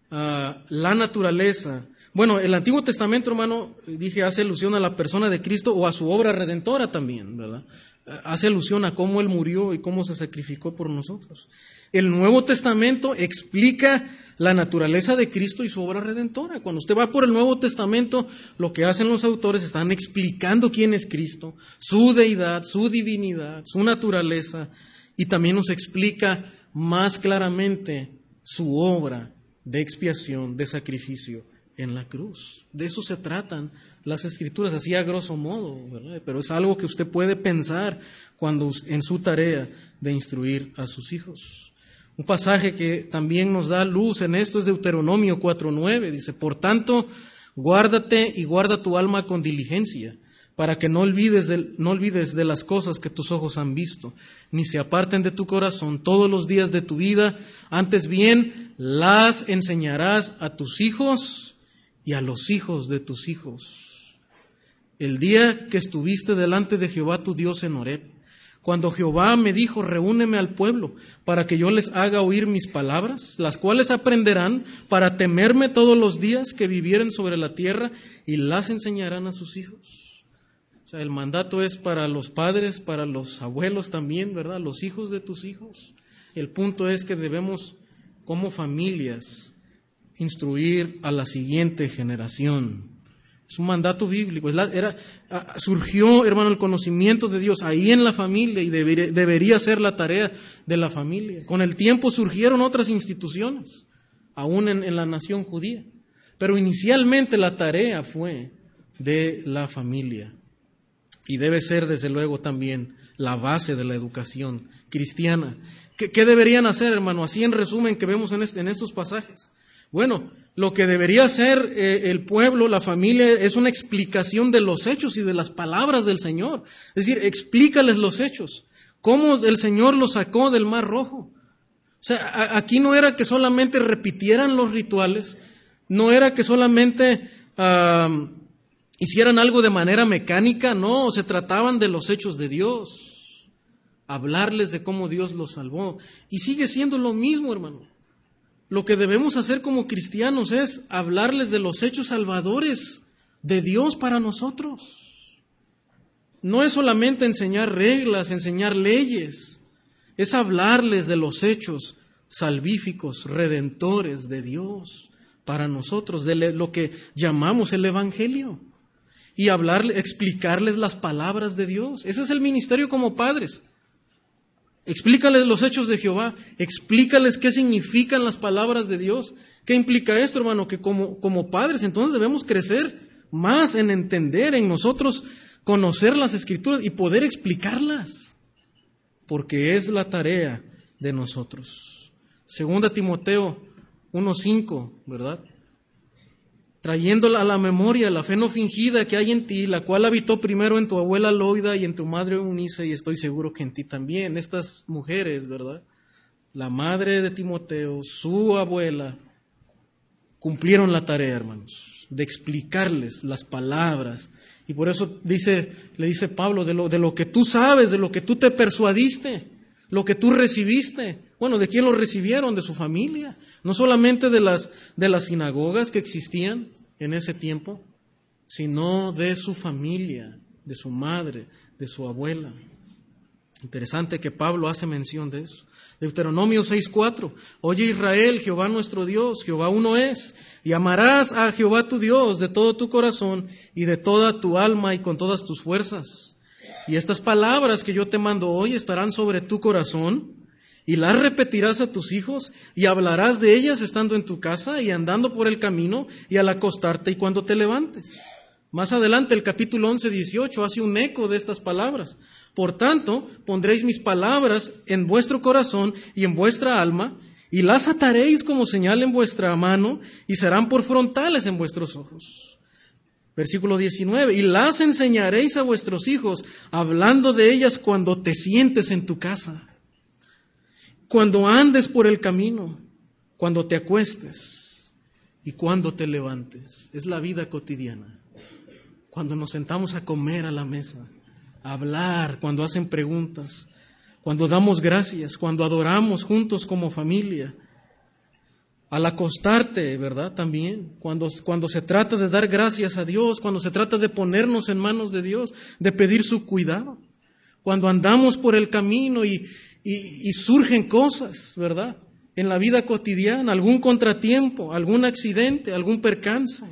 la naturaleza. Bueno, el Antiguo Testamento, hermano, dije, hace alusión a la persona de Cristo o a su obra redentora también, ¿verdad? Hace alusión a cómo Él murió y cómo se sacrificó por nosotros. El Nuevo Testamento explica la naturaleza de Cristo y su obra redentora. Cuando usted va por el Nuevo Testamento, lo que hacen los autores están explicando quién es Cristo, su deidad, su divinidad, su naturaleza, y también nos explica más claramente su obra de expiación, de sacrificio en la cruz. De eso se tratan las Escrituras, así a grosso modo, ¿verdad? Pero es algo que usted puede pensar cuando en su tarea de instruir a sus hijos. Un pasaje que también nos da luz en esto es Deuteronomio 4:9. Dice, por tanto, guárdate y guarda tu alma con diligencia, para que no olvides de las cosas que tus ojos han visto, ni se aparten de tu corazón todos los días de tu vida, antes bien las enseñarás a tus hijos y a los hijos de tus hijos. El día que estuviste delante de Jehová tu Dios en Horeb, cuando Jehová me dijo, reúneme al pueblo, para que yo les haga oír mis palabras, las cuales aprenderán para temerme todos los días que vivieren sobre la tierra, y las enseñarán a sus hijos. O sea, el mandato es para los padres, para los abuelos también, ¿verdad? Los hijos de tus hijos. El punto es que debemos, como familias, instruir a la siguiente generación. Es un mandato bíblico. Surgió, hermano, el conocimiento de Dios ahí en la familia y debería ser la tarea de la familia. Con el tiempo surgieron otras instituciones, aún en la nación judía. Pero inicialmente la tarea fue de la familia. Y debe ser, desde luego, también la base de la educación cristiana. ¿Qué deberían hacer, hermano? Así en resumen que vemos en estos pasajes. Bueno, lo que debería hacer el pueblo, la familia, es una explicación de los hechos y de las palabras del Señor. Es decir, explícales los hechos. Cómo el Señor los sacó del Mar Rojo. O sea, aquí no era que solamente repitieran los rituales, no era que solamente hicieran algo de manera mecánica, no, se trataban de los hechos de Dios. Hablarles de cómo Dios los salvó. Y sigue siendo lo mismo, hermano. Lo que debemos hacer como cristianos es hablarles de los hechos salvadores de Dios para nosotros. No es solamente enseñar reglas, enseñar leyes, es hablarles de los hechos salvíficos, redentores de Dios para nosotros, de lo que llamamos el Evangelio. Y explicarles las palabras de Dios. Ese es el ministerio como padres. Explícales los hechos de Jehová, explícales qué significan las palabras de Dios. ¿Qué implica esto, hermano? Que como padres entonces debemos crecer más en entender, en nosotros conocer las Escrituras y poder explicarlas, porque es la tarea de nosotros. 2 Timoteo 1:5, ¿verdad? Trayéndola a la memoria la fe no fingida que hay en ti, la cual habitó primero en tu abuela Loida y en tu madre Eunice, y estoy seguro que en ti también. Estas mujeres, ¿verdad? La madre de Timoteo, su abuela, cumplieron la tarea, hermanos, de explicarles las palabras. Y por eso le dice Pablo, de lo que tú sabes, de lo que tú te persuadiste, lo que tú recibiste. Bueno, ¿de quién lo recibieron? De su familia. No solamente de las sinagogas que existían en ese tiempo, sino de su familia, de su madre, de su abuela. Interesante que Pablo hace mención de eso. Deuteronomio 6:4. Oye Israel, Jehová nuestro Dios, Jehová uno es, y amarás a Jehová tu Dios de todo tu corazón y de toda tu alma y con todas tus fuerzas. Y estas palabras que yo te mando hoy estarán sobre tu corazón, y las repetirás a tus hijos, y hablarás de ellas estando en tu casa y andando por el camino y al acostarte y cuando te levantes. Más adelante el capítulo 11:18 hace un eco de estas palabras. Por tanto, pondréis mis palabras en vuestro corazón y en vuestra alma, y las ataréis como señal en vuestra mano, y serán por frontales en vuestros ojos. Versículo 19, y las enseñaréis a vuestros hijos, hablando de ellas cuando te sientes en tu casa, cuando andes por el camino, cuando te acuestes y cuando te levantes. Es la vida cotidiana. Cuando nos sentamos a comer a la mesa, a hablar, cuando hacen preguntas, cuando damos gracias, cuando adoramos juntos como familia, al acostarte, ¿verdad? También, cuando se trata de dar gracias a Dios, cuando se trata de ponernos en manos de Dios, de pedir su cuidado, cuando andamos por el camino y surgen cosas, ¿verdad? En la vida cotidiana, algún contratiempo, algún accidente, algún percance,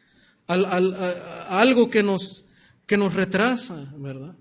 algo que nos retrasa, ¿verdad?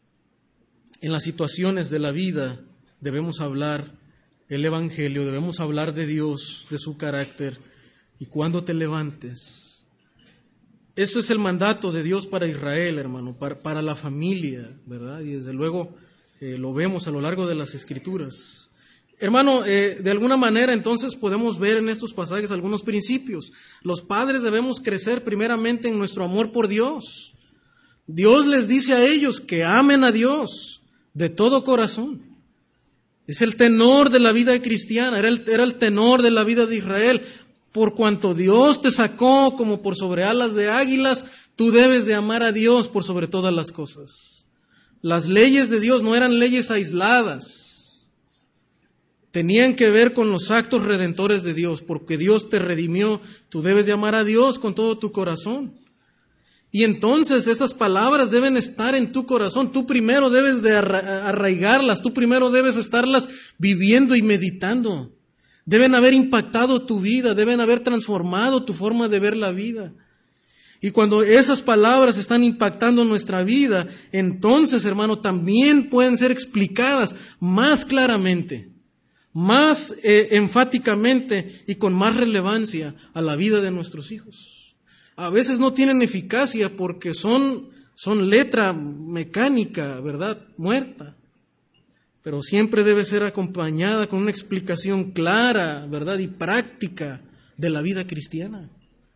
En las situaciones de la vida debemos hablar el Evangelio, debemos hablar de Dios, de su carácter, y cuando te levantes. Eso es el mandato de Dios para Israel, hermano, para la familia, ¿verdad? Y desde luego lo vemos a lo largo de las Escrituras. Hermano, de alguna manera entonces podemos ver en estos pasajes algunos principios. Los padres debemos crecer primeramente en nuestro amor por Dios. Dios les dice a ellos que amen a Dios de todo corazón. Es el tenor de la vida cristiana, era el tenor de la vida de Israel. Por cuanto Dios te sacó como por sobre alas de águilas, tú debes de amar a Dios por sobre todas las cosas. Las leyes de Dios no eran leyes aisladas. Tenían que ver con los actos redentores de Dios. Porque Dios te redimió, tú debes de amar a Dios con todo tu corazón. Y entonces esas palabras deben estar en tu corazón. Tú primero debes de arraigarlas, tú primero debes estarlas viviendo y meditando. Deben haber impactado tu vida, deben haber transformado tu forma de ver la vida. Y cuando esas palabras están impactando nuestra vida, entonces, hermano, también pueden ser explicadas más claramente, más enfáticamente y con más relevancia a la vida de nuestros hijos. A veces no tienen eficacia porque son letra mecánica, ¿verdad? Muerta. Pero siempre debe ser acompañada con una explicación clara, ¿verdad? Y práctica de la vida cristiana.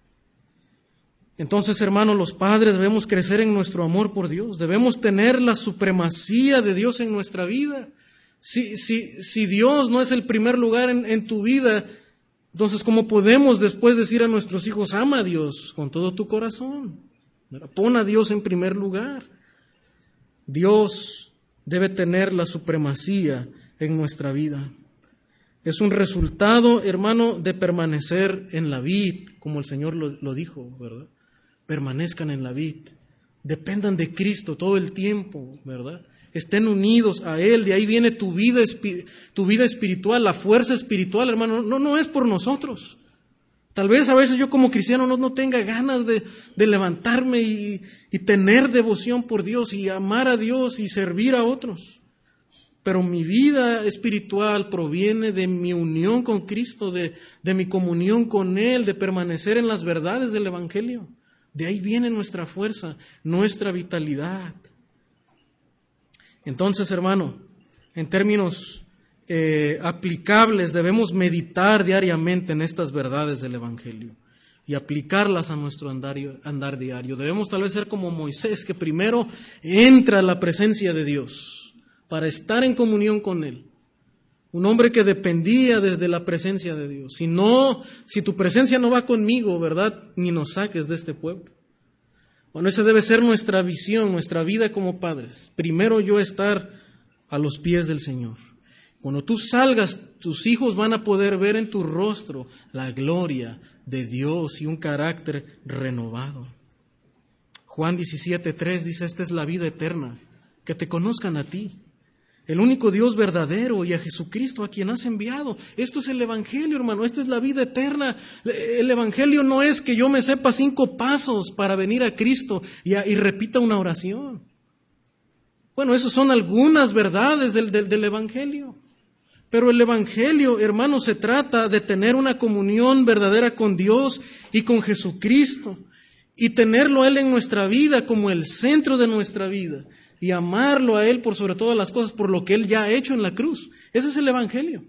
Entonces, hermanos, los padres debemos crecer en nuestro amor por Dios. Debemos tener la supremacía de Dios en nuestra vida. Si Dios no es el primer lugar en tu vida, entonces, ¿cómo podemos después decir a nuestros hijos, ama a Dios con todo tu corazón? Pon a Dios en primer lugar. Dios debe tener la supremacía en nuestra vida. Es un resultado, hermano, de permanecer en la vid, como el Señor lo dijo, ¿verdad? Permanezcan en la vid. Dependan de Cristo todo el tiempo, ¿verdad? Estén unidos a Él, de ahí viene tu vida espiritual, la fuerza espiritual, hermano. No es por nosotros. Tal vez a veces yo como cristiano no tenga ganas de levantarme y tener devoción por Dios y amar a Dios y servir a otros. Pero mi vida espiritual proviene de mi unión con Cristo, de mi comunión con Él, de permanecer en las verdades del Evangelio. De ahí viene nuestra fuerza, nuestra vitalidad. Entonces, hermano, en términos aplicables, debemos meditar diariamente en estas verdades del Evangelio y aplicarlas a nuestro andar diario. Debemos tal vez ser como Moisés, que primero entra a la presencia de Dios para estar en comunión con Él. Un hombre que dependía de la presencia de Dios. Si tu presencia no va conmigo, ¿verdad? Ni nos saques de este pueblo. Bueno, esa debe ser nuestra visión, nuestra vida como padres. Primero yo estar a los pies del Señor. Cuando tú salgas, tus hijos van a poder ver en tu rostro la gloria de Dios y un carácter renovado. Juan 17:3 dice, esta es la vida eterna, que te conozcan a ti, el único Dios verdadero, y a Jesucristo a quien has enviado. Esto es el Evangelio, hermano, esta es la vida eterna. El Evangelio no es que yo me sepa 5 pasos para venir a Cristo y repita una oración. Bueno, esas son algunas verdades del Evangelio. Pero el Evangelio, hermano, se trata de tener una comunión verdadera con Dios y con Jesucristo, y tenerlo a Él en nuestra vida como el centro de nuestra vida. Y amarlo a Él por sobre todas las cosas, por lo que Él ya ha hecho en la cruz. Ese es el Evangelio.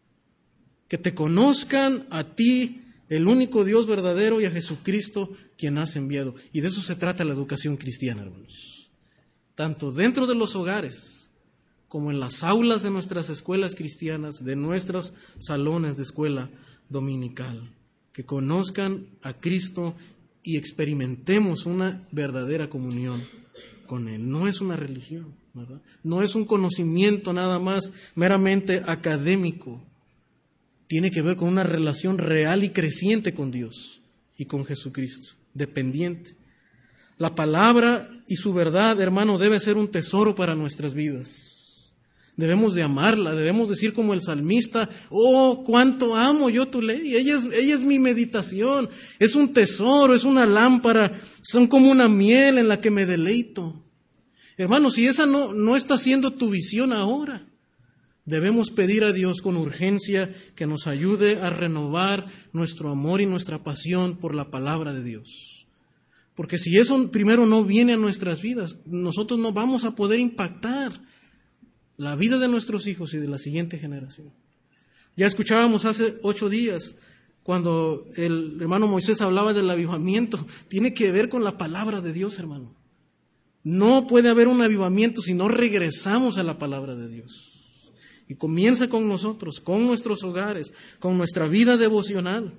Que te conozcan a ti, el único Dios verdadero, y a Jesucristo, quien has enviado. Y de eso se trata la educación cristiana, hermanos. Tanto dentro de los hogares, como en las aulas de nuestras escuelas cristianas, de nuestros salones de escuela dominical. Que conozcan a Cristo y experimentemos una verdadera comunión con Él. No es una religión, ¿verdad? No es un conocimiento nada más meramente académico. Tiene que ver con una relación real y creciente con Dios y con Jesucristo, dependiente. La palabra y su verdad, hermano, debe ser un tesoro para nuestras vidas. Debemos de amarla, debemos decir como el salmista, oh, cuánto amo yo tu ley, ella es mi meditación, es un tesoro, es una lámpara, son como una miel en la que me deleito. Hermano, si esa no está siendo tu visión ahora, debemos pedir a Dios con urgencia que nos ayude a renovar nuestro amor y nuestra pasión por la palabra de Dios. Porque si eso primero no viene a nuestras vidas, nosotros no vamos a poder impactar la vida de nuestros hijos y de la siguiente generación. Ya escuchábamos hace 8 días cuando el hermano Moisés hablaba del avivamiento. Tiene que ver con la palabra de Dios, hermano. No puede haber un avivamiento si no regresamos a la palabra de Dios. Y comienza con nosotros, con nuestros hogares, con nuestra vida devocional.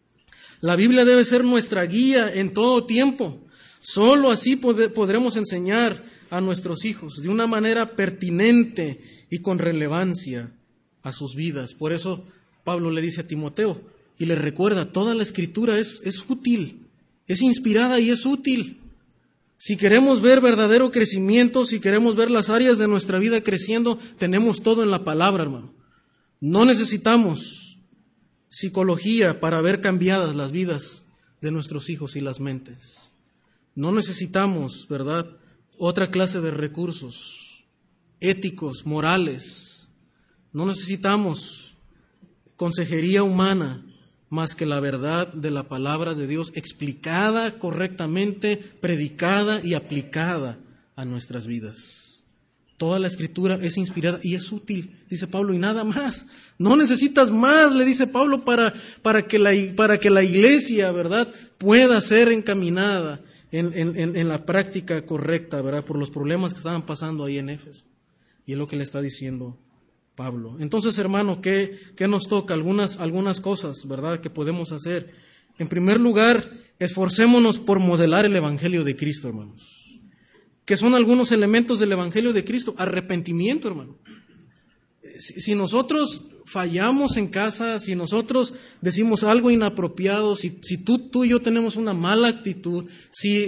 La Biblia debe ser nuestra guía en todo tiempo. Solo así podremos enseñar a nuestros hijos de una manera pertinente y con relevancia a sus vidas. Por eso Pablo le dice a Timoteo y le recuerda, toda la Escritura es útil, es inspirada y es útil. Si queremos ver verdadero crecimiento, si queremos ver las áreas de nuestra vida creciendo, tenemos todo en la palabra, hermano. No necesitamos psicología para ver cambiadas las vidas de nuestros hijos y las mentes. No necesitamos, ¿verdad?, otra clase de recursos éticos, morales. No necesitamos consejería humana más que la verdad de la palabra de Dios explicada correctamente, predicada y aplicada a nuestras vidas. Toda la Escritura es inspirada y es útil, dice Pablo, y nada más. No necesitas más, le dice Pablo, para que la iglesia, ¿verdad?, pueda ser encaminada en la práctica correcta, ¿verdad?, por los problemas que estaban pasando ahí en Éfeso. Y es lo que le está diciendo Pablo. Entonces, hermano, ¿qué nos toca? Algunas cosas, ¿verdad?, que podemos hacer. En primer lugar, esforcémonos por modelar el Evangelio de Cristo, hermanos. ¿Qué son algunos elementos del Evangelio de Cristo? Arrepentimiento, hermano. Si nosotros fallamos en casa, si nosotros decimos algo inapropiado, si tú y yo tenemos una mala actitud, si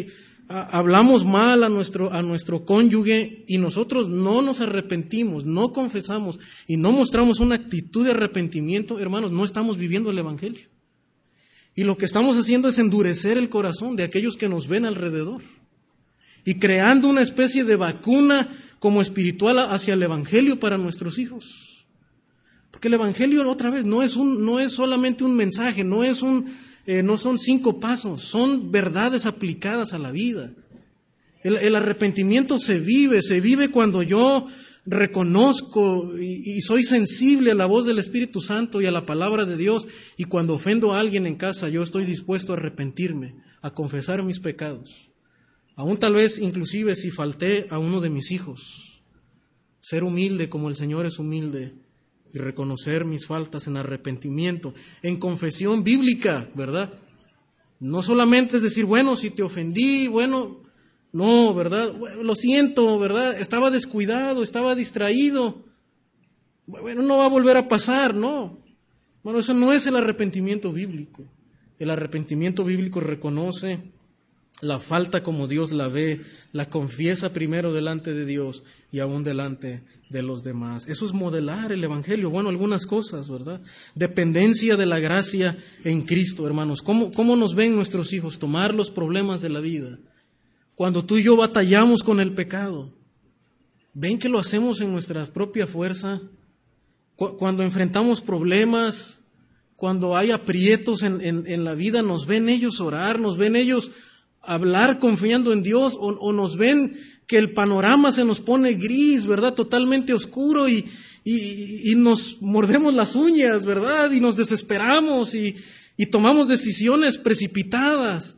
hablamos mal a nuestro cónyuge y nosotros no nos arrepentimos, no confesamos y no mostramos una actitud de arrepentimiento, hermanos, no estamos viviendo el Evangelio. Y lo que estamos haciendo es endurecer el corazón de aquellos que nos ven alrededor y creando una especie de vacuna como espiritual hacia el Evangelio para nuestros hijos. Porque el Evangelio, otra vez, no es solamente un mensaje, no son 5 pasos, son verdades aplicadas a la vida. El arrepentimiento se vive cuando yo reconozco y soy sensible a la voz del Espíritu Santo y a la palabra de Dios, y cuando ofendo a alguien en casa yo estoy dispuesto a arrepentirme, a confesar mis pecados, aún tal vez inclusive si falté a uno de mis hijos, ser humilde como el Señor es humilde y reconocer mis faltas en arrepentimiento, en confesión bíblica, ¿verdad? No solamente es decir, bueno, si te ofendí, bueno, no, ¿verdad? Bueno, lo siento, ¿verdad? Estaba descuidado, estaba distraído. Bueno, no va a volver a pasar, ¿no? Bueno, eso no es el arrepentimiento bíblico. El arrepentimiento bíblico reconoce la falta como Dios la ve, la confiesa primero delante de Dios y aún delante de los demás. Eso es modelar el Evangelio. Bueno, algunas cosas, ¿verdad? Dependencia de la gracia en Cristo, hermanos. ¿Cómo nos ven nuestros hijos? Tomar los problemas de la vida. Cuando tú y yo batallamos con el pecado, ¿ven que lo hacemos en nuestra propia fuerza? Cuando enfrentamos problemas, cuando hay aprietos en la vida, ¿nos ven ellos orar? ¿Nos ven ellos hablar confiando en Dios? ¿O nos ven que el panorama se nos pone gris, ¿verdad? Totalmente oscuro y nos mordemos las uñas, ¿verdad? Y nos desesperamos y tomamos decisiones precipitadas.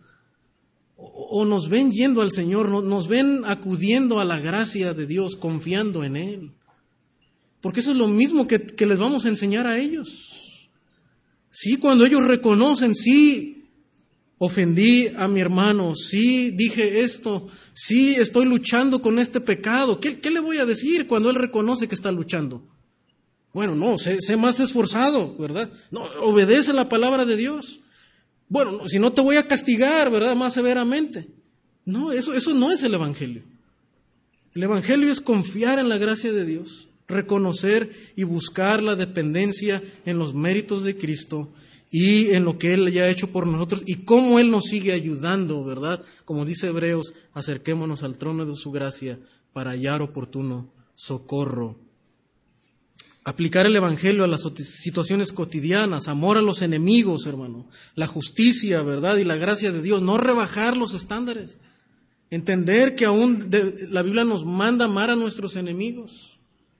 O nos ven yendo al Señor, nos ven acudiendo a la gracia de Dios, confiando en Él. Porque eso es lo mismo que les vamos a enseñar a ellos. Sí, cuando ellos reconocen, sí, ofendí a mi hermano, sí, dije esto, sí, estoy luchando con este pecado. ¿Qué le voy a decir cuando él reconoce que está luchando? Bueno, no, sé más esforzado, ¿verdad? No, obedece la palabra de Dios. Bueno, si no te voy a castigar, ¿verdad? Más severamente. No, eso no es el Evangelio. El Evangelio es confiar en la gracia de Dios, reconocer y buscar la dependencia en los méritos de Cristo y en lo que Él ya ha hecho por nosotros y cómo Él nos sigue ayudando, ¿verdad? Como dice Hebreos, acerquémonos al trono de su gracia para hallar oportuno socorro. Aplicar el Evangelio a las situaciones cotidianas, amor a los enemigos, hermano, la justicia, ¿verdad? Y la gracia de Dios, no rebajar los estándares. Entender que aún la Biblia nos manda amar a nuestros enemigos.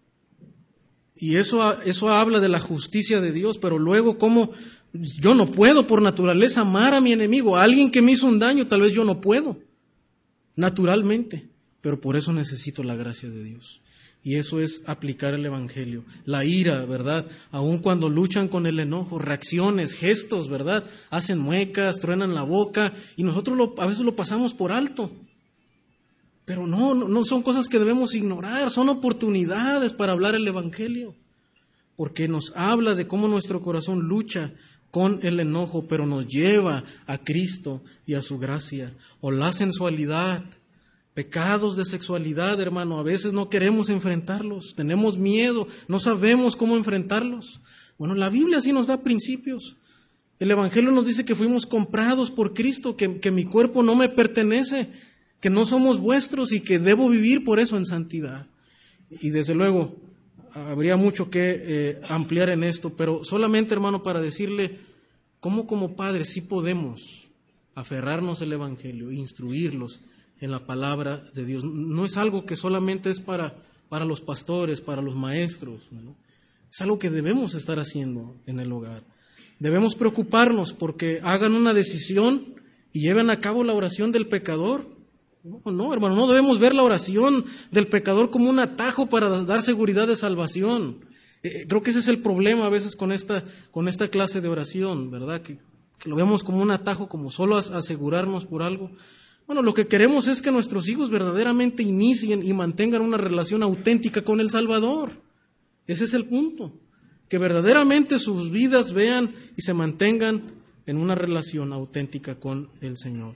Y eso habla de la justicia de Dios, pero luego cómo yo no puedo por naturaleza amar a mi enemigo, a alguien que me hizo un daño, tal vez yo no puedo, naturalmente, pero por eso necesito la gracia de Dios. Y eso es aplicar el Evangelio. La ira, ¿verdad? Aun cuando luchan con el enojo, reacciones, gestos, ¿verdad? Hacen muecas, truenan la boca y nosotros a veces lo pasamos por alto. Pero no son cosas que debemos ignorar, son oportunidades para hablar el Evangelio. Porque nos habla de cómo nuestro corazón lucha con el enojo, pero nos lleva a Cristo y a su gracia. O la sensualidad. Pecados de sexualidad, hermano, a veces no queremos enfrentarlos, tenemos miedo, no sabemos cómo enfrentarlos. Bueno, la Biblia sí nos da principios. El Evangelio nos dice que fuimos comprados por Cristo, que mi cuerpo no me pertenece, que no somos vuestros y que debo vivir por eso en santidad. Y desde luego, habría mucho que ampliar en esto, pero solamente, hermano, para decirle cómo como padres sí podemos aferrarnos al Evangelio, instruirlos en la palabra de Dios. No es algo que solamente es para los pastores, para los maestros, ¿no? Es algo que debemos estar haciendo en el hogar. Debemos preocuparnos porque hagan una decisión y lleven a cabo la oración del pecador. No, hermano, no debemos ver la oración del pecador como un atajo para dar seguridad de salvación. Creo que ese es el problema a veces con esta clase de oración, ¿verdad? Que lo vemos como un atajo, como solo asegurarnos por algo. Bueno, lo que queremos es que nuestros hijos verdaderamente inicien y mantengan una relación auténtica con el Salvador. Ese es el punto. Que verdaderamente sus vidas vean y se mantengan en una relación auténtica con el Señor.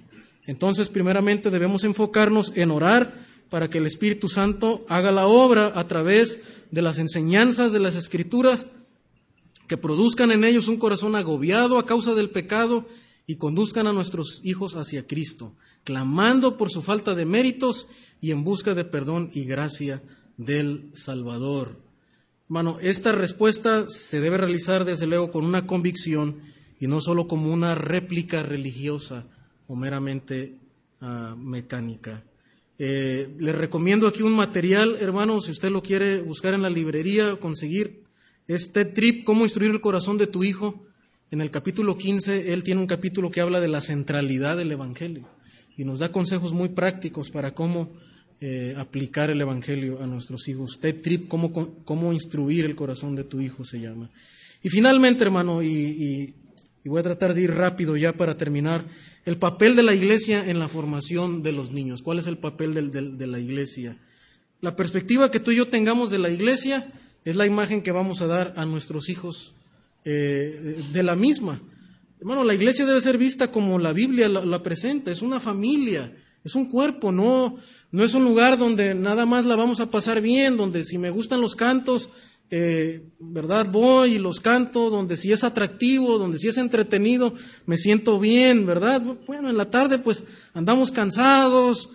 Entonces, primeramente debemos enfocarnos en orar para que el Espíritu Santo haga la obra a través de las enseñanzas de las Escrituras, que produzcan en ellos un corazón agobiado a causa del pecado y conduzcan a nuestros hijos hacia Cristo, clamando por su falta de méritos y en busca de perdón y gracia del Salvador. Hermano, esta respuesta se debe realizar desde luego con una convicción y no solo como una réplica religiosa o meramente mecánica. Les recomiendo aquí un material, hermano, si usted lo quiere buscar en la librería o conseguir, es Ted Tripp, Cómo instruir el corazón de tu hijo. En el capítulo 15, él tiene un capítulo que habla de la centralidad del Evangelio y nos da consejos muy prácticos para cómo aplicar el Evangelio a nuestros hijos. Ted Tripp, cómo instruir el corazón de tu hijo se llama. Y finalmente, hermano, y voy a tratar de ir rápido ya para terminar, el papel de la iglesia en la formación de los niños. ¿Cuál es el papel de la iglesia? La perspectiva que tú y yo tengamos de la iglesia es la imagen que vamos a dar a nuestros hijos de la misma. Hermano, la iglesia debe ser vista como la Biblia la presenta, es una familia, es un cuerpo, no es un lugar donde nada más la vamos a pasar bien, donde si me gustan los cantos, ¿verdad? Voy y los canto, donde si es atractivo, donde si es entretenido, me siento bien, ¿verdad? Bueno, en la tarde pues andamos cansados,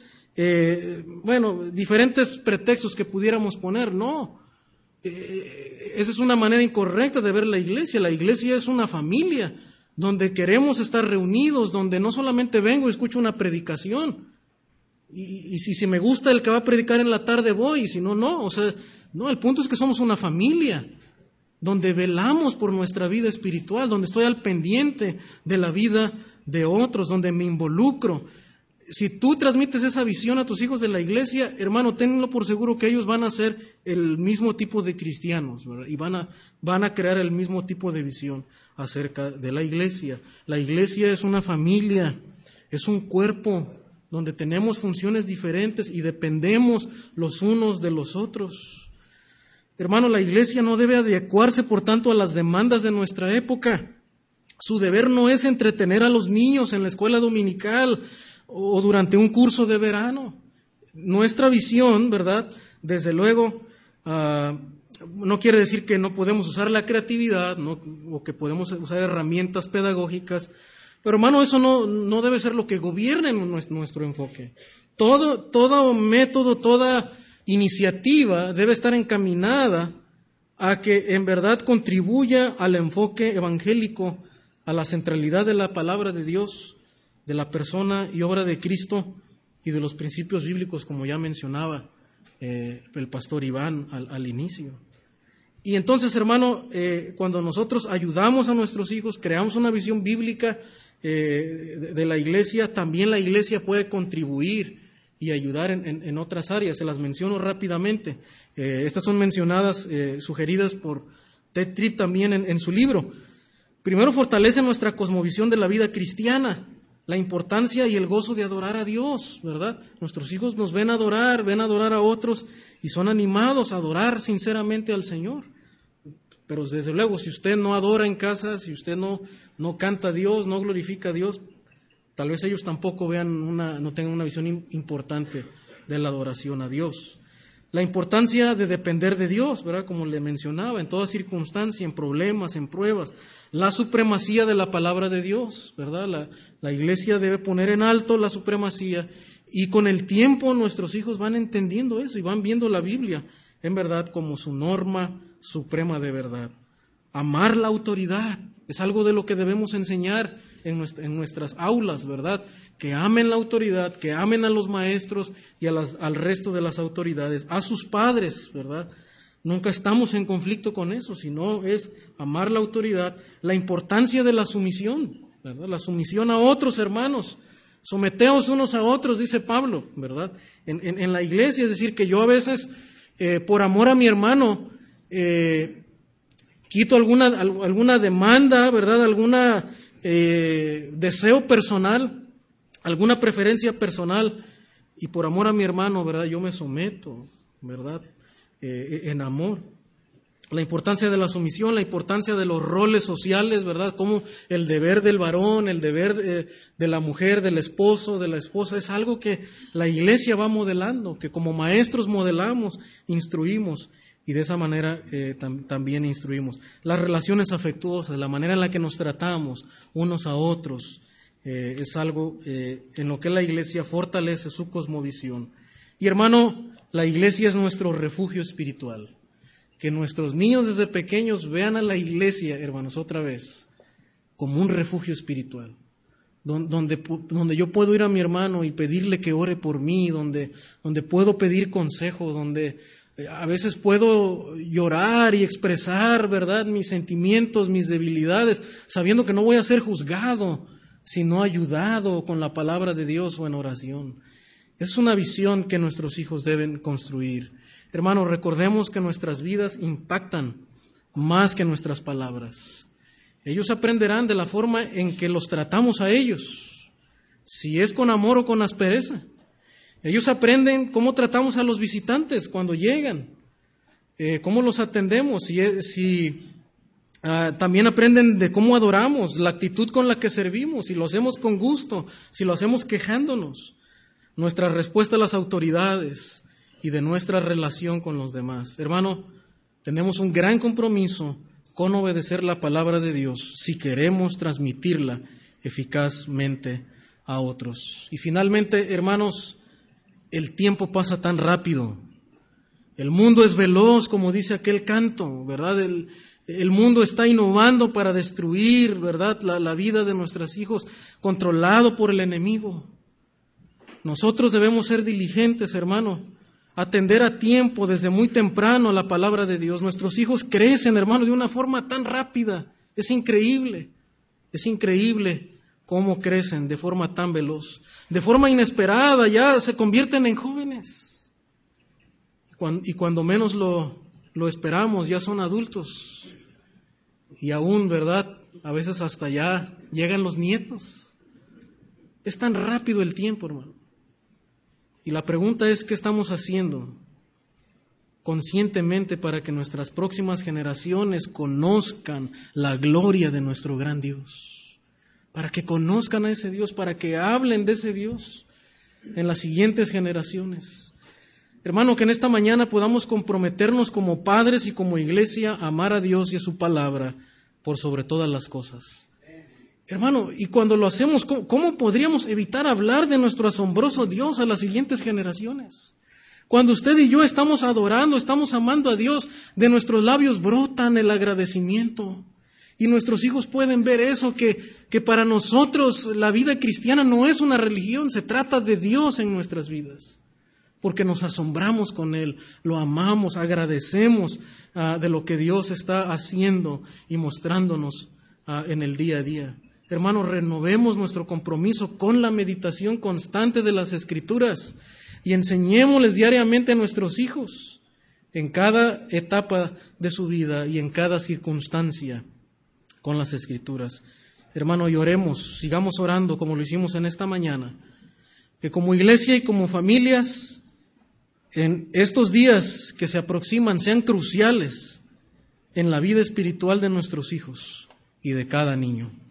diferentes pretextos que pudiéramos poner, no. Esa es una manera incorrecta de ver la iglesia. La iglesia es una familia donde queremos estar reunidos, donde no solamente vengo y escucho una predicación, y si me gusta el que va a predicar en la tarde voy, y si no, no. O sea, no, el punto es que somos una familia donde velamos por nuestra vida espiritual, donde estoy al pendiente de la vida de otros, donde me involucro. Si tú transmites esa visión a tus hijos de la iglesia, hermano, tenlo por seguro que ellos van a ser el mismo tipo de cristianos, ¿verdad? Y van a crear el mismo tipo de visión acerca de la iglesia. La iglesia es una familia, es un cuerpo donde tenemos funciones diferentes y dependemos los unos de los otros. Hermano, la iglesia no debe adecuarse, por tanto, a las demandas de nuestra época. Su deber no es entretener a los niños en la escuela dominical o durante un curso de verano. Nuestra visión, ¿verdad? Desde luego, no quiere decir que no podemos usar la creatividad, o que podemos usar herramientas pedagógicas, pero hermano, eso no debe ser lo que gobierne nuestro enfoque. Todo método, toda iniciativa debe estar encaminada a que en verdad contribuya al enfoque evangélico, a la centralidad de la palabra de Dios, de la persona y obra de Cristo y de los principios bíblicos, como ya mencionaba el pastor Iván al inicio. Y entonces, hermano, cuando nosotros ayudamos a nuestros hijos, creamos una visión bíblica de la iglesia, también la iglesia puede contribuir y ayudar en otras áreas. Se las menciono rápidamente. Estas son mencionadas, sugeridas por Ted Tripp también en su libro. Primero, fortalece nuestra cosmovisión de la vida cristiana, la importancia y el gozo de adorar a Dios, ¿verdad? Nuestros hijos nos ven adorar a otros y son animados a adorar sinceramente al Señor. Pero desde luego, si usted no adora en casa, si usted no canta a Dios, no glorifica a Dios, tal vez ellos tampoco no tengan una visión importante de la adoración a Dios. La importancia de depender de Dios, ¿verdad? Como le mencionaba, en toda circunstancia, en problemas, en pruebas. La supremacía de la palabra de Dios, ¿verdad? La iglesia debe poner en alto la supremacía, y con el tiempo nuestros hijos van entendiendo eso y van viendo la Biblia, en verdad, como su norma suprema de verdad. Amar la autoridad es algo de lo que debemos enseñar en nuestras aulas, ¿verdad? Que amen la autoridad, que amen a los maestros y al resto de las autoridades, a sus padres, ¿verdad? Nunca estamos en conflicto con eso, sino es amar la autoridad, la importancia de la sumisión, ¿verdad? La sumisión a otros hermanos. Someteos unos a otros, dice Pablo, ¿verdad? En la iglesia, es decir, que yo a veces, por amor a mi hermano, quito alguna demanda, ¿verdad? Alguna deseo personal, alguna preferencia personal, y por amor a mi hermano, ¿verdad? Yo me someto, ¿verdad? En amor. la importancia de la sumisión, la importancia de los roles sociales, ¿verdad? Como el deber del varón, el deber de la mujer, del esposo, de la esposa, es algo que la iglesia va modelando, que como maestros modelamos, instruimos, y de esa manera también instruimos. Las relaciones afectuosas, la manera en la que nos tratamos unos a otros, es algo en lo que la iglesia fortalece su cosmovisión. Y hermano, la iglesia es nuestro refugio espiritual. Que nuestros niños desde pequeños vean a la iglesia, hermanos, otra vez, como un refugio espiritual, donde yo puedo ir a mi hermano y pedirle que ore por mí, donde puedo pedir consejo, donde a veces puedo llorar y expresar, ¿verdad?, mis sentimientos, mis debilidades, sabiendo que no voy a ser juzgado, sino ayudado con la palabra de Dios o en oración. Esa es una visión que nuestros hijos deben construir. Hermanos, recordemos que nuestras vidas impactan más que nuestras palabras. Ellos aprenderán de la forma en que los tratamos a ellos, si es con amor o con aspereza. Ellos aprenden cómo tratamos a los visitantes cuando llegan, cómo los atendemos, también aprenden de cómo adoramos, la actitud con la que servimos, si lo hacemos con gusto, si lo hacemos quejándonos, nuestra respuesta a las autoridades y de nuestra relación con los demás. Hermano, tenemos un gran compromiso con obedecer la palabra de Dios si queremos transmitirla eficazmente a otros. Y finalmente, hermanos, el tiempo pasa tan rápido. El mundo es veloz, como dice aquel canto, ¿verdad? El mundo está innovando para destruir, ¿verdad?, la vida de nuestros hijos, controlado por el enemigo. Nosotros debemos ser diligentes, hermano, atender a tiempo, desde muy temprano, la palabra de Dios. Nuestros hijos crecen, hermano, de una forma tan rápida. Es increíble cómo crecen de forma tan veloz. De forma inesperada, ya se convierten en jóvenes. Y cuando menos lo esperamos, ya son adultos. Y aún, ¿verdad?, a veces hasta ya llegan los nietos. Es tan rápido el tiempo, hermano. Y la pregunta es, ¿qué estamos haciendo conscientemente para que nuestras próximas generaciones conozcan la gloria de nuestro gran Dios? Para que conozcan a ese Dios, para que hablen de ese Dios en las siguientes generaciones. Hermano, que en esta mañana podamos comprometernos como padres y como iglesia a amar a Dios y a su palabra por sobre todas las cosas. Hermano, y cuando lo hacemos, ¿cómo podríamos evitar hablar de nuestro asombroso Dios a las siguientes generaciones? Cuando usted y yo estamos adorando, estamos amando a Dios, de nuestros labios brotan el agradecimiento. Y nuestros hijos pueden ver eso, que para nosotros la vida cristiana no es una religión, se trata de Dios en nuestras vidas. Porque nos asombramos con Él, lo amamos, agradecemos de lo que Dios está haciendo y mostrándonos en el día a día. Hermanos, renovemos nuestro compromiso con la meditación constante de las Escrituras y enseñémosles diariamente a nuestros hijos en cada etapa de su vida y en cada circunstancia con las Escrituras. Hermano, y oremos, sigamos orando como lo hicimos en esta mañana, que como iglesia y como familias, en estos días que se aproximan, sean cruciales en la vida espiritual de nuestros hijos y de cada niño.